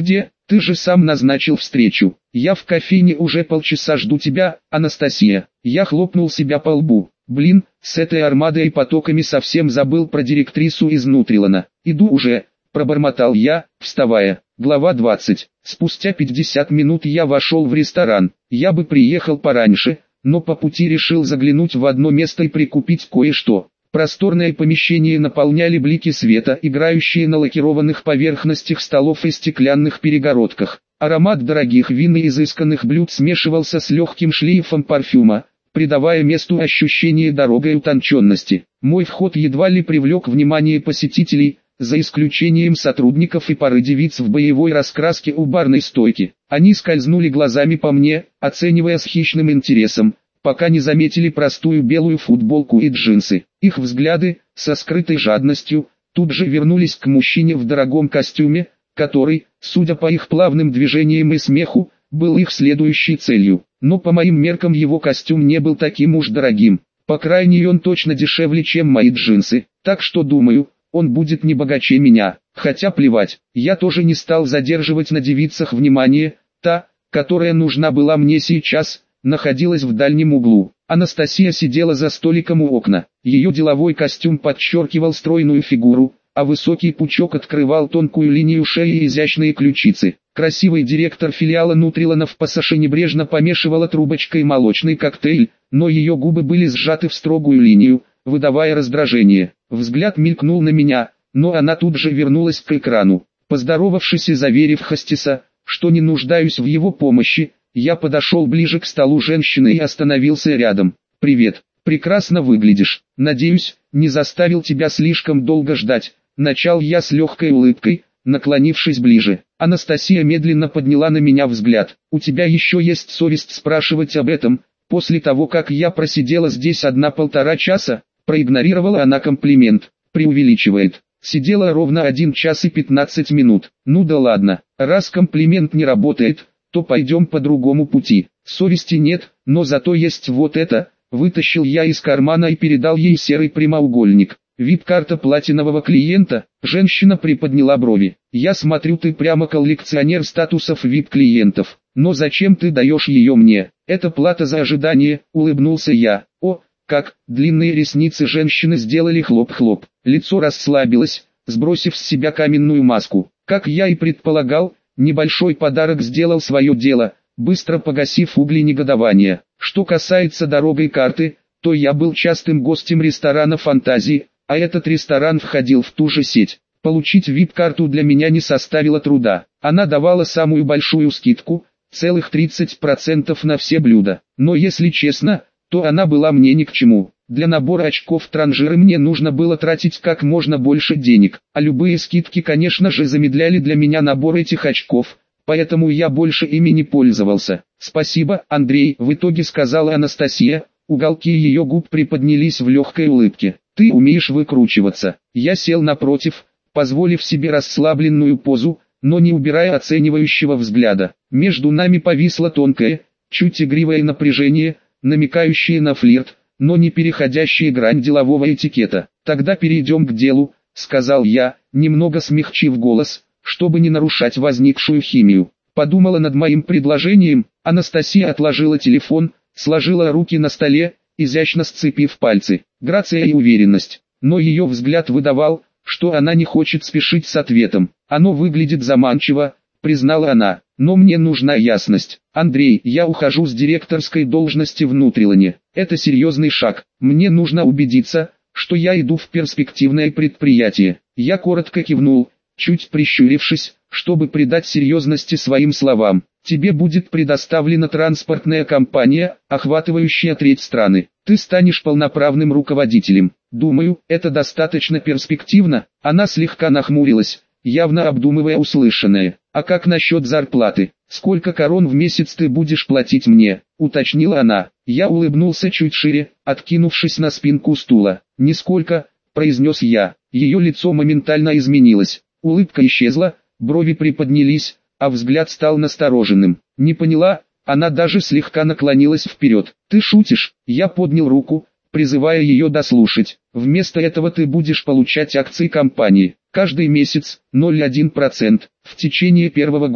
Ты же сам назначил встречу. Я в кофейне уже полчаса жду тебя, Анастасия. Я хлопнул себя по лбу. Блин, с этой армадой и потоками совсем забыл про директрису из Нутрилона. Иду уже, пробормотал я, вставая. Глава двадцать. Спустя пятьдесят минут я вошел в ресторан. Я бы приехал пораньше, но по пути решил заглянуть в одно место и прикупить кое-что. Просторное помещение наполняли блики света, играющие на лакированных поверхностях столов и стеклянных перегородках. Аромат дорогих вин и изысканных блюд смешивался с легким шлейфом парфюма, придавая месту ощущение дорогой утонченности. Мой вход едва ли привлек внимание посетителей, за исключением сотрудников и пары девиц в боевой раскраске у барной стойки. Они скользнули глазами по мне, оценивая с хищным интересом, пока не заметили простую белую футболку и джинсы. Их взгляды, со скрытой жадностью, тут же вернулись к мужчине в дорогом костюме, который, судя по их плавным движениям и смеху, был их следующей целью. Но по моим меркам его костюм не был таким уж дорогим. По крайней мере он точно дешевле, чем мои джинсы. Так что думаю, он будет не богаче меня. Хотя плевать, я тоже не стал задерживать на девицах внимание. Та, которая нужна была мне сейчас, находилась в дальнем углу. Анастасия сидела за столиком у окна. Ее деловой костюм подчеркивал стройную фигуру, а высокий пучок открывал тонкую линию шеи и изящные ключицы. Красивый директор филиала Нутрилона в пассаже небрежно помешивала трубочкой молочный коктейль, но ее губы были сжаты в строгую линию, выдавая раздражение. Взгляд мелькнул на меня, но она тут же вернулась к экрану. Поздоровавшись и заверив хостеса, что не нуждаюсь в его помощи, я подошел ближе к столу женщины и остановился рядом. «Привет, прекрасно выглядишь. Надеюсь, не заставил тебя слишком долго ждать». Начал я с легкой улыбкой, наклонившись ближе. Анастасия медленно подняла на меня взгляд. «У тебя еще есть совесть спрашивать об этом? После того, как я просидела здесь одна-полтора часа?» Проигнорировала она комплимент. Преувеличивает. Сидела ровно один час и пятнадцать минут. Ну да ладно, раз комплимент не работает, то пойдем по другому пути. Совести нет, но зато есть вот это. Вытащил я из кармана и передал ей серый прямоугольник. Вип-карта платинового клиента. Женщина приподняла брови. Я смотрю, ты прямо коллекционер статусов вип-клиентов. Но зачем ты даешь ее мне? Это плата за ожидание, улыбнулся я. О, как, длинные ресницы женщины сделали хлоп-хлоп. Лицо расслабилось, сбросив с себя каменную маску. Как я и предполагал, небольшой подарок сделал свое дело, быстро погасив угли негодования. Что касается дорогой карты, то я был частым гостем ресторана «Фантазии», а этот ресторан входил в ту же сеть. Получить вип-карту для меня не составило труда. Она давала самую большую скидку, целых тридцать процентов на все блюда. Но если честно, то она была мне ни к чему. Для набора очков транжиры мне нужно было тратить как можно больше денег, а любые скидки, конечно же, замедляли для меня набор этих очков, поэтому я больше ими не пользовался. «Спасибо, Андрей», — в итоге сказала Анастасия, уголки ее губ приподнялись в легкой улыбке. «Ты умеешь выкручиваться». Я сел напротив, позволив себе расслабленную позу, но не убирая оценивающего взгляда. Между нами повисло тонкое, чуть игривое напряжение, намекающее на флирт, но не переходящие грань делового этикета. «Тогда перейдем к делу», — сказал я, немного смягчив голос, чтобы не нарушать возникшую химию. Подумала над моим предложением. Анастасия отложила телефон, сложила руки на столе, изящно сцепив пальцы. Грация и уверенность. Но ее взгляд выдавал, что она не хочет спешить с ответом. «Оно выглядит заманчиво», — признала она. «Но мне нужна ясность. Андрей, я ухожу с директорской должности в Нутрилоне. Это серьезный шаг. Мне нужно убедиться, что я иду в перспективное предприятие». Я коротко кивнул, чуть прищурившись, чтобы придать серьезности своим словам. «Тебе будет предоставлена транспортная компания, охватывающая треть страны. Ты станешь полноправным руководителем. Думаю, это достаточно перспективно». Она слегка нахмурилась, явно обдумывая услышанное. «А как насчет зарплаты? Сколько крон в месяц ты будешь платить мне?» — уточнила она. Я улыбнулся чуть шире, откинувшись на спинку стула. «Нисколько», — произнес я. Ее лицо моментально изменилось. Улыбка исчезла, брови приподнялись, а взгляд стал настороженным. «Не поняла?» Она даже слегка наклонилась вперед. «Ты шутишь?» Я поднял руку, призывая ее дослушать. «Вместо этого ты будешь получать акции компании. Каждый месяц, ноль целых одна десятая процента, в течение первого года.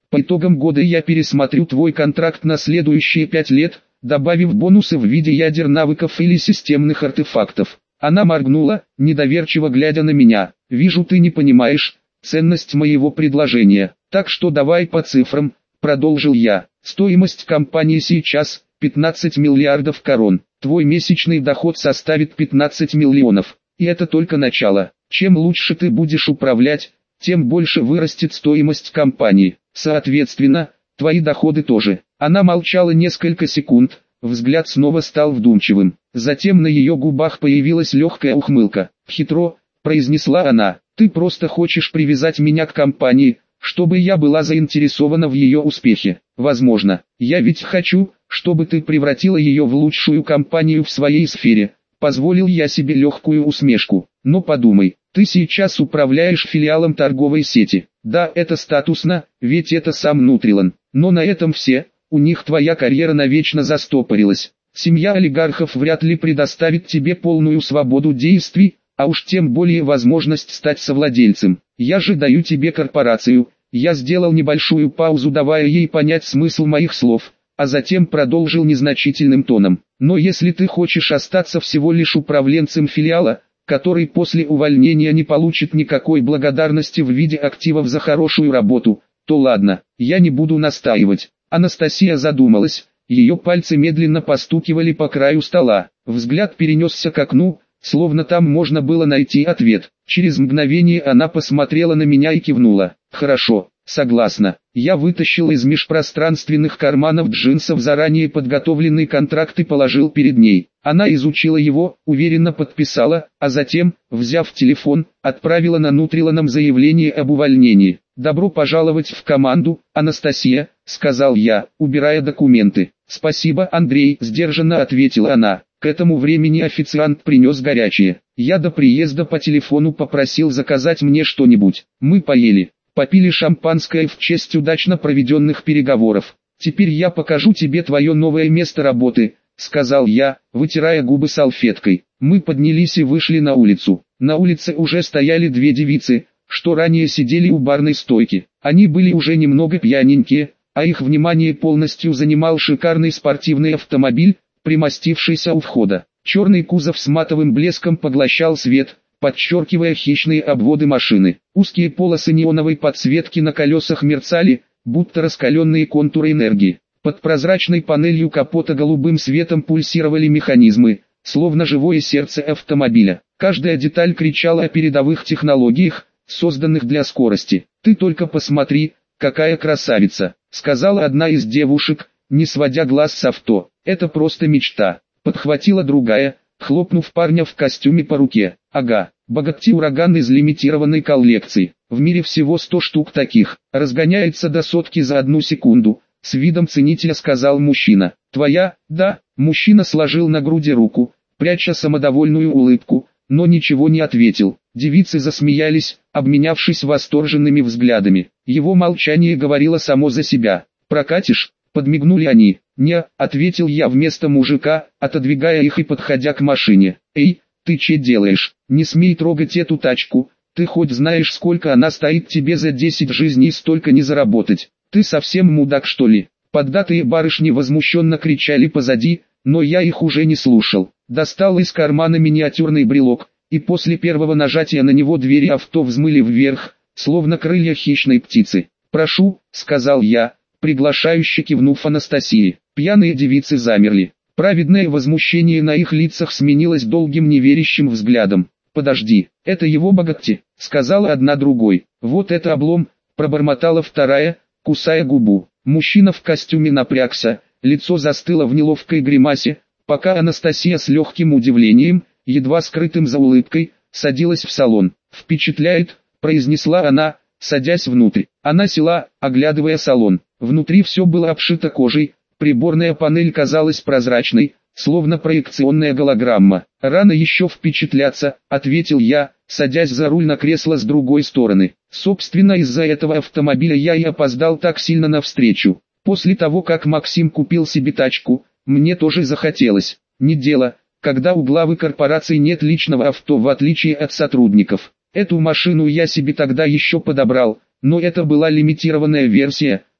По итогам года я пересмотрю твой контракт на следующие пять лет, добавив бонусы в виде ядер навыков или системных артефактов. Она моргнула, недоверчиво глядя на меня. Вижу, ты не понимаешь ценность моего предложения. Так что давай по цифрам, продолжил я. Стоимость компании сейчас пятнадцать миллиардов корон. Твой месячный доход составит пятнадцать миллионов. И это только начало. Чем лучше ты будешь управлять, тем больше вырастет стоимость компании. Соответственно, твои доходы тоже. Она молчала несколько секунд, взгляд снова стал вдумчивым. Затем на ее губах появилась легкая ухмылка. «Хитро», — произнесла она, — «ты просто хочешь привязать меня к компании, чтобы я была заинтересована в ее успехе. Возможно, я ведь хочу, чтобы ты превратила ее в лучшую компанию в своей сфере». Позволил я себе легкую усмешку. Но подумай, ты сейчас управляешь филиалом торговой сети. Да, это статусно, ведь это сам Нутрилан. Но на этом все, у них твоя карьера навечно застопорилась. Семья олигархов вряд ли предоставит тебе полную свободу действий, а уж тем более возможность стать совладельцем. Я же даю тебе корпорацию. Я сделал небольшую паузу, давая ей понять смысл моих слов, а затем продолжил незначительным тоном. Но если ты хочешь остаться всего лишь управленцем филиала, который после увольнения не получит никакой благодарности в виде активов за хорошую работу, то ладно, я не буду настаивать. Анастасия задумалась, ее пальцы медленно постукивали по краю стола. Взгляд перенесся к окну, словно там можно было найти ответ. Через мгновение она посмотрела на меня и кивнула. «Хорошо, согласна». Я вытащил из межпространственных карманов джинсов заранее подготовленный контракт и положил перед ней. Она изучила его, уверенно подписала, а затем, взяв телефон, отправила на Нутриланом заявление об увольнении. «Добро пожаловать в команду, Анастасия», — сказал я, убирая документы. «Спасибо, Андрей», — сдержанно ответила она. К этому времени официант принес горячее. Я до приезда по телефону попросил заказать мне что-нибудь. Мы поели, попили шампанское в честь удачно проведенных переговоров. «Теперь я покажу тебе твое новое место работы», — сказал я, вытирая губы салфеткой. Мы поднялись и вышли на улицу. На улице уже стояли две девицы, что ранее сидели у барной стойки. Они были уже немного пьяненькие, а их внимание полностью занимал шикарный спортивный автомобиль, примостившийся у входа. Черный кузов с матовым блеском поглощал свет, подчеркивая хищные обводы машины. Узкие полосы неоновой подсветки на колесах мерцали, будто раскаленные контуры энергии. Под прозрачной панелью капота голубым светом пульсировали механизмы, словно живое сердце автомобиля. Каждая деталь кричала о передовых технологиях, созданных для скорости. «Ты только посмотри, какая красавица», — сказала одна из девушек, не сводя глаз с авто. «Это просто мечта», — подхватила другая, хлопнув парня в костюме по руке. «Ага, Bugatti ураган из лимитированной коллекции. В мире всего сто штук таких. Разгоняется до сотки за одну секунду», — с видом ценителя сказал мужчина. «Твоя?» «Да». Мужчина сложил на груди руку, пряча самодовольную улыбку, но ничего не ответил. Девицы засмеялись, обменявшись восторженными взглядами. Его молчание говорило само за себя. «Прокатишь?» — подмигнули они. «Не», — ответил я вместо мужика, отодвигая их и подходя к машине. «Эй, ты че делаешь? Не смей трогать эту тачку, ты хоть знаешь, сколько она стоит, тебе за десять жизней столько не заработать. Ты совсем мудак, что ли?» Поддатые барышни возмущенно кричали позади, но я их уже не слушал. Достал из кармана миниатюрный брелок, и после первого нажатия на него двери авто взмыли вверх, словно крылья хищной птицы. «Прошу», — сказал я, приглашающе кивнув Анастасии. Пьяные девицы замерли. Праведное возмущение на их лицах сменилось долгим неверящим взглядом. «Подожди, это его Bugatti», — сказала одна другой. «Вот это облом», — пробормотала вторая, кусая губу. Мужчина в костюме напрягся, лицо застыло в неловкой гримасе, пока Анастасия с легким удивлением, едва скрытым за улыбкой, садилась в салон. «Впечатляет», — произнесла она, садясь внутрь. Она села, оглядывая салон. Внутри все было обшито кожей, приборная панель казалась прозрачной, словно проекционная голограмма. «Рано еще впечатляться», — ответил я, садясь за руль на кресло с другой стороны. Собственно, из-за этого автомобиля я и опоздал так сильно навстречу. После того, как Максим купил себе тачку, мне тоже захотелось. Не дело, когда у главы корпорации нет личного авто, в отличие от сотрудников. Эту машину я себе тогда еще подобрал, но это была лимитированная версия,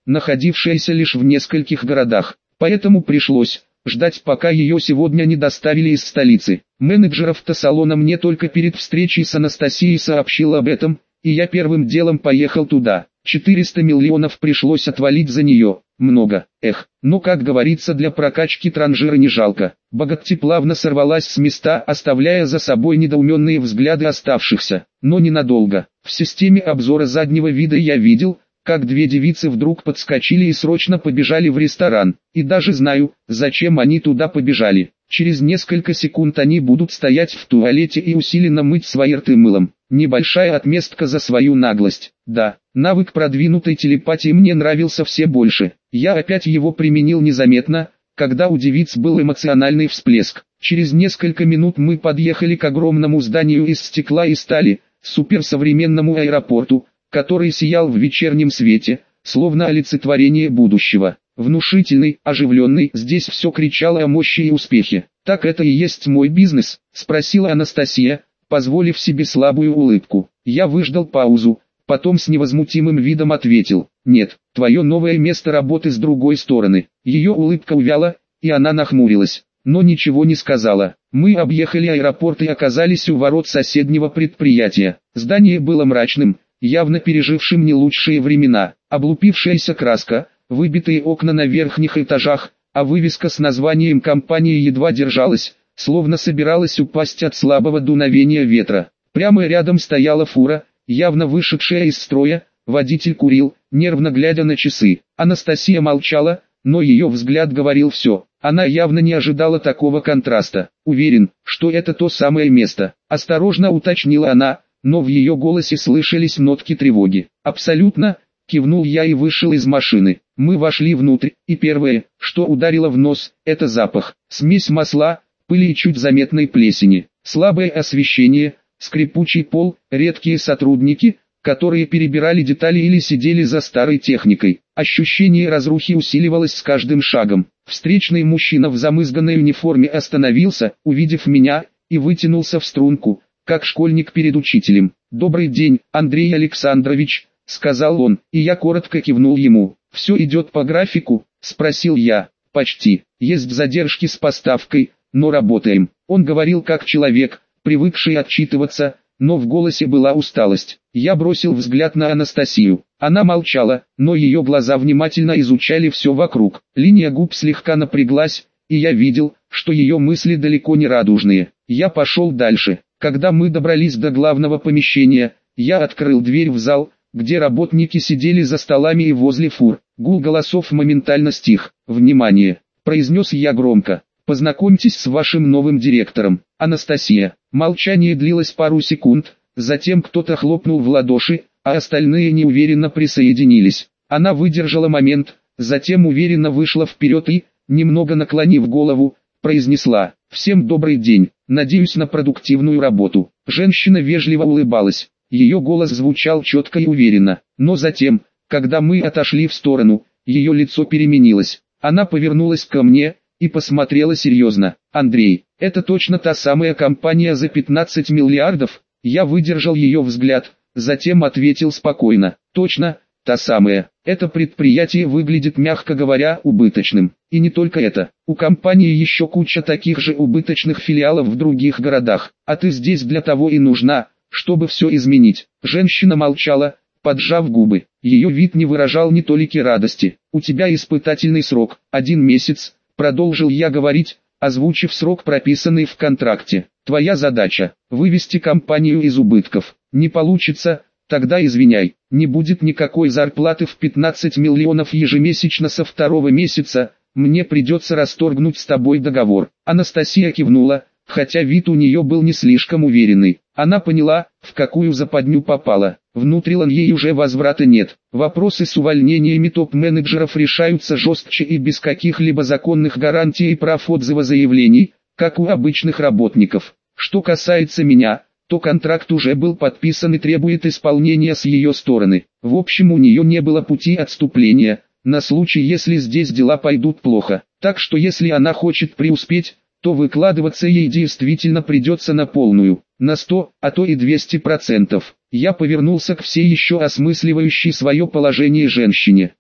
находившаяся лишь в нескольких городах. Поэтому пришлось ждать, пока ее сегодня не доставили из столицы. Менеджер автосалона мне только перед встречей с Анастасией сообщил об этом, и я первым делом поехал туда. четыреста миллионов пришлось отвалить за нее. Много, эх, но, как говорится, для прокачки транжира не жалко. Богатти плавно сорвалась с места, оставляя за собой недоуменные взгляды оставшихся, но ненадолго. В системе обзора заднего вида я видел, как две девицы вдруг подскочили и срочно побежали в ресторан, и даже знаю, зачем они туда побежали. Через несколько секунд они будут стоять в туалете и усиленно мыть свои рты мылом. Небольшая отместка за свою наглость. Да, навык продвинутой телепатии мне нравился все больше. Я опять его применил незаметно, когда у девиц был эмоциональный всплеск. Через несколько минут мы подъехали к огромному зданию из стекла и стали, суперсовременному аэропорту, который сиял в вечернем свете, словно олицетворение будущего. Внушительный, оживленный, здесь все кричало о мощи и успехе. «Так это и есть мой бизнес?» – спросила Анастасия, позволив себе слабую улыбку. Я выждал паузу, потом с невозмутимым видом ответил: «Нет, твое новое место работы с другой стороны». Ее улыбка увяла, и она нахмурилась, но ничего не сказала. Мы объехали аэропорт и оказались у ворот соседнего предприятия. Здание было мрачным, явно пережившим не лучшие времена. Облупившаяся краска, выбитые окна на верхних этажах, а вывеска с названием компании едва держалась, словно собиралась упасть от слабого дуновения ветра. Прямо рядом стояла фура, явно вышедшая из строя, водитель курил, нервно глядя на часы. Анастасия молчала, но ее взгляд говорил все. Она явно не ожидала такого контраста. «Уверен, что это то самое место», – осторожно уточнила она, но в ее голосе слышались нотки тревоги. «Абсолютно», – кивнул я и вышел из машины. Мы вошли внутрь, и первое, что ударило в нос, это запах. Смесь масла, пыли и чуть заметной плесени. Слабое освещение, скрипучий пол, редкие сотрудники, которые перебирали детали или сидели за старой техникой. Ощущение разрухи усиливалось с каждым шагом. Встречный мужчина в замызганной униформе остановился, увидев меня, и вытянулся в струнку, как школьник перед учителем. «Добрый день, Андрей Александрович», — сказал он, и я коротко кивнул ему. «Все идет по графику?» — спросил я. «Почти. Есть задержки с поставкой, но работаем». Он говорил как человек, привыкший отчитываться, но в голосе была усталость. Я бросил взгляд на Анастасию. Она молчала, но ее глаза внимательно изучали все вокруг. Линия губ слегка напряглась, и я видел, что ее мысли далеко не радужные. Я пошел дальше. Когда мы добрались до главного помещения, я открыл дверь в зал, где работники сидели за столами и возле фур. Гул голосов моментально стих. «Внимание!» – произнес я громко. «Познакомьтесь с вашим новым директором, Анастасия». Молчание длилось пару секунд, затем кто-то хлопнул в ладоши, а остальные неуверенно присоединились. Она выдержала момент, затем уверенно вышла вперед и, немного наклонив голову, произнесла: «Всем добрый день, надеюсь на продуктивную работу». Женщина вежливо улыбалась, ее голос звучал четко и уверенно, но затем, когда мы отошли в сторону, ее лицо переменилось. Она повернулась ко мне и посмотрела серьезно. «Андрей, это точно та самая компания за пятнадцать миллиардов?» Я выдержал ее взгляд, затем ответил спокойно: «Точно, та самая. Это предприятие выглядит, мягко говоря, убыточным. И не только это. У компании еще куча таких же убыточных филиалов в других городах. А ты здесь для того и нужна, чтобы все изменить». Женщина молчала, поджав губы. Ее вид не выражал ни толики радости. «У тебя испытательный срок, один месяц», — продолжил я говорить, озвучив срок, прописанный в контракте. «Твоя задача — вывести компанию из убытков. Не получится, тогда извиняй, не будет никакой зарплаты в пятнадцать миллионов ежемесячно со второго месяца, мне придется расторгнуть с тобой договор». Анастасия кивнула, хотя вид у нее был не слишком уверенный. Она поняла, в какую западню попала. Внутрилан ей уже возврата нет. Вопросы с увольнениями топ-менеджеров решаются жестче и без каких-либо законных гарантий и прав отзыва заявлений, как у обычных работников. Что касается меня, то контракт уже был подписан и требует исполнения с ее стороны. В общем, у нее не было пути отступления, на случай, если здесь дела пойдут плохо. Так что если она хочет преуспеть, то выкладываться ей действительно придется на полную, на сто, а то и двести процентов. Я повернулся к всей еще осмысливающей свое положение женщине.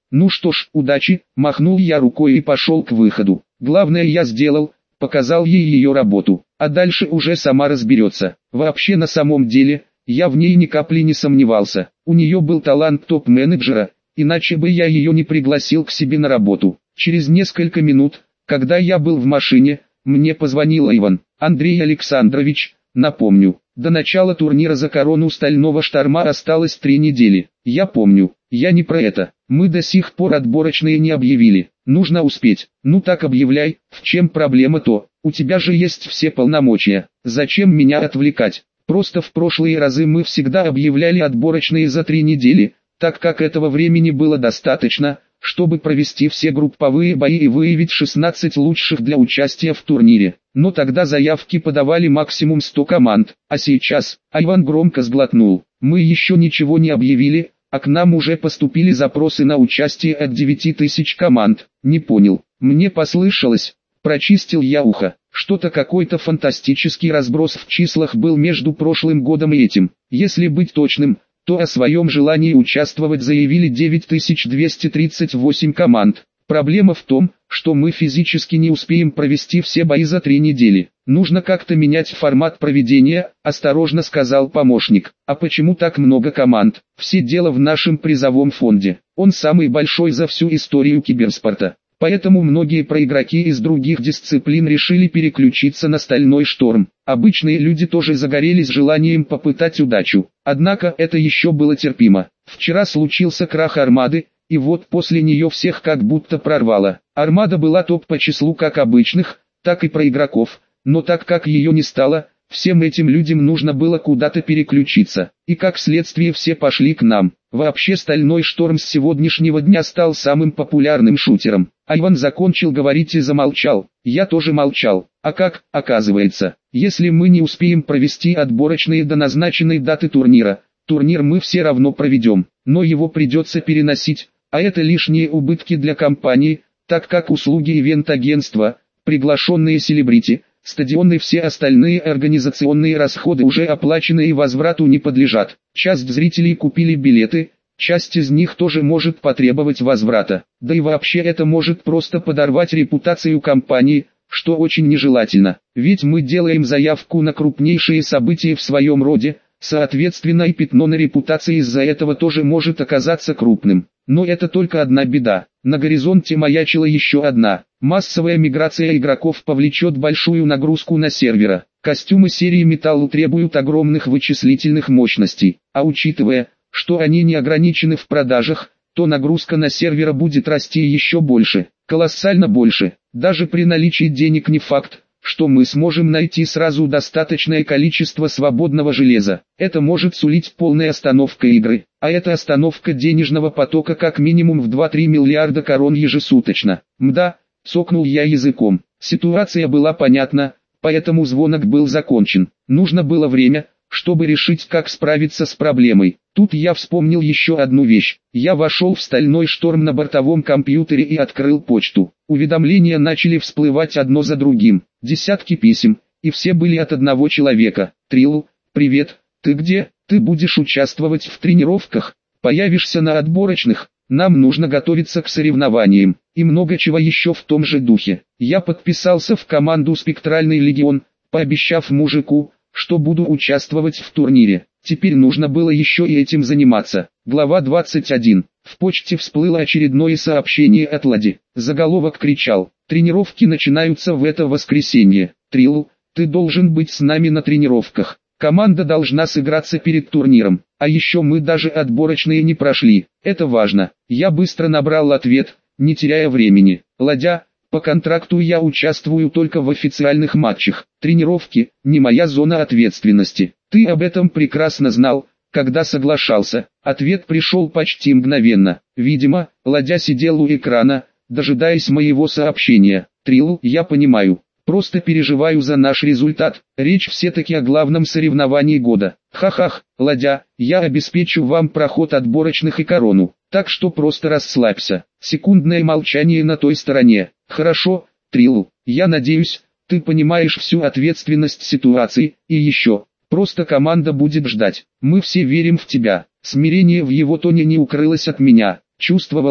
Ну что ж, удачи, махнул я рукой и пошел к выходу. Главное я сделал, показал ей ее работу, а дальше уже сама разберется. Вообще на самом деле, я в ней ни капли не сомневался. У нее был талант топ-менеджера, иначе бы я ее не пригласил к себе на работу. Через несколько минут, когда я был в машине, мне позвонил Иван. Андрей Александрович, напомню, до начала турнира за корону Стального Шторма осталось три недели. Я помню, я не про это. Мы до сих пор отборочные не объявили. Нужно успеть. Ну так объявляй, в чем проблема-то? У тебя же есть все полномочия. Зачем меня отвлекать? Просто в прошлые разы мы всегда объявляли отборочные за три недели, так как этого времени было достаточно, чтобы провести все групповые бои и выявить шестнадцать лучших для участия в турнире. Но тогда заявки подавали максимум сто команд, а сейчас, Айван громко сглотнул, мы еще ничего не объявили, а к нам уже поступили запросы на участие от девяти тысяч команд. Не понял, мне послышалось, прочистил я ухо, что-то какой-то фантастический разброс в числах был между прошлым годом и этим. Если быть точным, то о своем желании участвовать заявили девять тысяч двести тридцать восемь команд. Проблема в том, что мы физически не успеем провести все бои за три недели. Нужно как-то менять формат проведения, осторожно сказал помощник. А почему так много команд? Все дело в нашем призовом фонде. Он самый большой за всю историю киберспорта. Поэтому многие проигроки из других дисциплин решили переключиться на Стальной Шторм. Обычные люди тоже загорелись желанием попытать удачу. Однако это еще было терпимо. Вчера случился крах Армады, и вот после нее всех как будто прорвало. Армада была топ по числу как обычных, так и проигроков, но так как ее не стало, всем этим людям нужно было куда-то переключиться. И как следствие все пошли к нам. Вообще Стальной Шторм с сегодняшнего дня стал самым популярным шутером. Айван закончил говорить и замолчал. Я тоже молчал. А как, оказывается, если мы не успеем провести отборочные до назначенной даты турнира, турнир мы все равно проведем, но его придется переносить, а это лишние убытки для компании, так как услуги ивент-агентства, приглашенные селебрити, стадионы и все остальные организационные расходы уже оплачены и возврату не подлежат. Часть зрителей купили билеты, часть из них тоже может потребовать возврата. Да и вообще это может просто подорвать репутацию компании, что очень нежелательно. Ведь мы делаем заявку на крупнейшие события в своем роде, соответственно и пятно на репутации из-за этого тоже может оказаться крупным. Но это только одна беда. На горизонте маячила еще одна. Массовая миграция игроков повлечет большую нагрузку на сервера. Костюмы серии Metal требуют огромных вычислительных мощностей. А учитывая, что они не ограничены в продажах, то нагрузка на сервера будет расти еще больше. Колоссально больше. Даже при наличии денег не факт, что мы сможем найти сразу достаточное количество свободного железа. Это может сулить полная остановка игры, а это остановка денежного потока как минимум в два-три миллиарда корон ежесуточно. Мда, цокнул я языком. Ситуация была понятна, поэтому звонок был закончен. Нужно было время, чтобы решить, как справиться с проблемой. Тут я вспомнил еще одну вещь. Я вошел в Стальной Шторм на бортовом компьютере и открыл почту. Уведомления начали всплывать одно за другим. Десятки писем, и все были от одного человека. Трилл, привет, ты где? Ты будешь участвовать в тренировках? Появишься на отборочных? Нам нужно готовиться к соревнованиям. И много чего еще в том же духе. Я подписался в команду «Спектральный легион», пообещав мужику, что буду участвовать в турнире. Теперь нужно было еще и этим заниматься. Глава двадцать один. В почте всплыло очередное сообщение от Лади. Заголовок кричал: «Тренировки начинаются в это воскресенье. Трилл, ты должен быть с нами на тренировках. Команда должна сыграться перед турниром. А еще мы даже отборочные не прошли. Это важно». Я быстро набрал ответ, не теряя времени. Ладя, по контракту я участвую только в официальных матчах. Тренировки – не моя зона ответственности. Ты об этом прекрасно знал, когда соглашался. Ответ пришел почти мгновенно. Видимо, Ладя сидел у экрана, дожидаясь моего сообщения. Трилл, я понимаю. Просто переживаю за наш результат. Речь все-таки о главном соревновании года. Ха-хах, Ладя, я обеспечу вам проход отборочных и корону. Так что просто расслабься. Секундное молчание на той стороне. Хорошо, Трилл, я надеюсь, ты понимаешь всю ответственность ситуации, и еще, просто команда будет ждать. Мы все верим в тебя. Смирение в его тоне не укрылось от меня. Чувствовалось,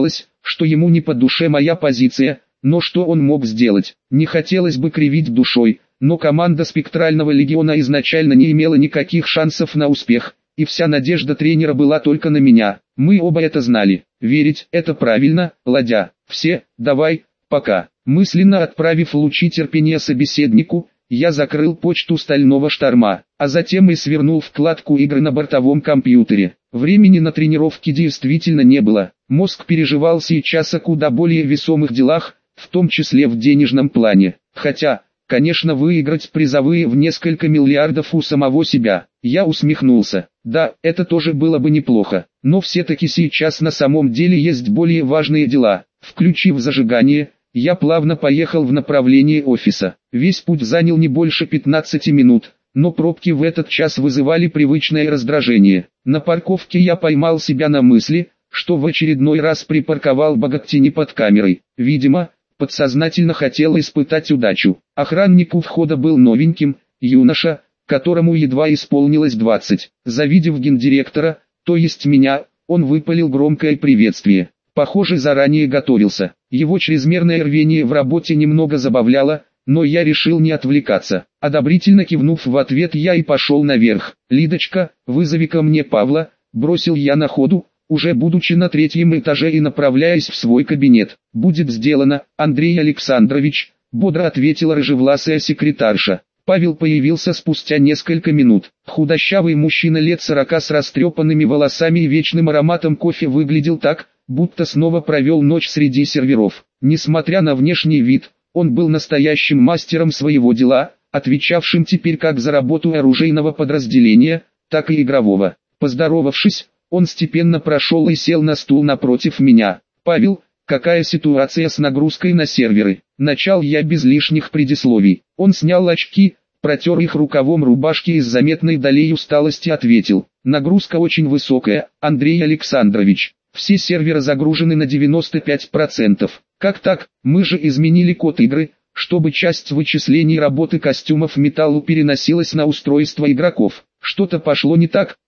что ему не по душе моя позиция, но что он мог сделать? Не хотелось бы кривить душой, но команда Спектрального легиона изначально не имела никаких шансов на успех, и вся надежда тренера была только на меня. Мы оба это знали. Верить – это правильно, Ладя. Все, давай, пока. Мысленно отправив лучи терпения собеседнику, я закрыл почту Стального Шторма, а затем и свернул вкладку игры на бортовом компьютере. Времени на тренировки действительно не было. Мозг переживал сейчас о куда более весомых делах, в том числе в денежном плане. Хотя, конечно, выиграть призовые в несколько миллиардов у самого себя. Я усмехнулся. Да, это тоже было бы неплохо. Но все-таки сейчас на самом деле есть более важные дела. Включив зажигание, я плавно поехал в направлении офиса. Весь путь занял не больше пятнадцати минут, но пробки в этот час вызывали привычное раздражение. На парковке я поймал себя на мысли, что в очередной раз припарковал Богаттини под камерой. Видимо, подсознательно хотел испытать удачу. Охранник у входа был новеньким, юноша, которому едва исполнилось двадцать. Завидев гендиректора, то есть меня, он выпалил громкое приветствие. Похоже, заранее готовился. Его чрезмерное рвение в работе немного забавляло, но я решил не отвлекаться. Одобрительно кивнув в ответ, я и пошел наверх. «Лидочка, вызови ко мне Павла», — бросил я на ходу, уже будучи на третьем этаже и направляясь в свой кабинет. «Будет сделано, Андрей Александрович», — бодро ответила рыжевласая секретарша. Павел появился спустя несколько минут. Худощавый мужчина лет сорока с растрепанными волосами и вечным ароматом кофе выглядел так, будто снова провел ночь среди серверов. Несмотря на внешний вид, он был настоящим мастером своего дела, отвечавшим теперь как за работу оружейного подразделения, так и игрового. Поздоровавшись, он степенно прошел и сел на стул напротив меня. «Павел, какая ситуация с нагрузкой на серверы?» Начал я без лишних предисловий. Он снял очки, протер их рукавом рубашки и с заметной долей усталости ответил: «Нагрузка очень высокая, Андрей Александрович. Все серверы загружены на девяносто пять процентов. Как так? Мы же изменили код игры, чтобы часть вычислений работы костюмов металлу переносилась на устройство игроков. Что-то пошло не так?»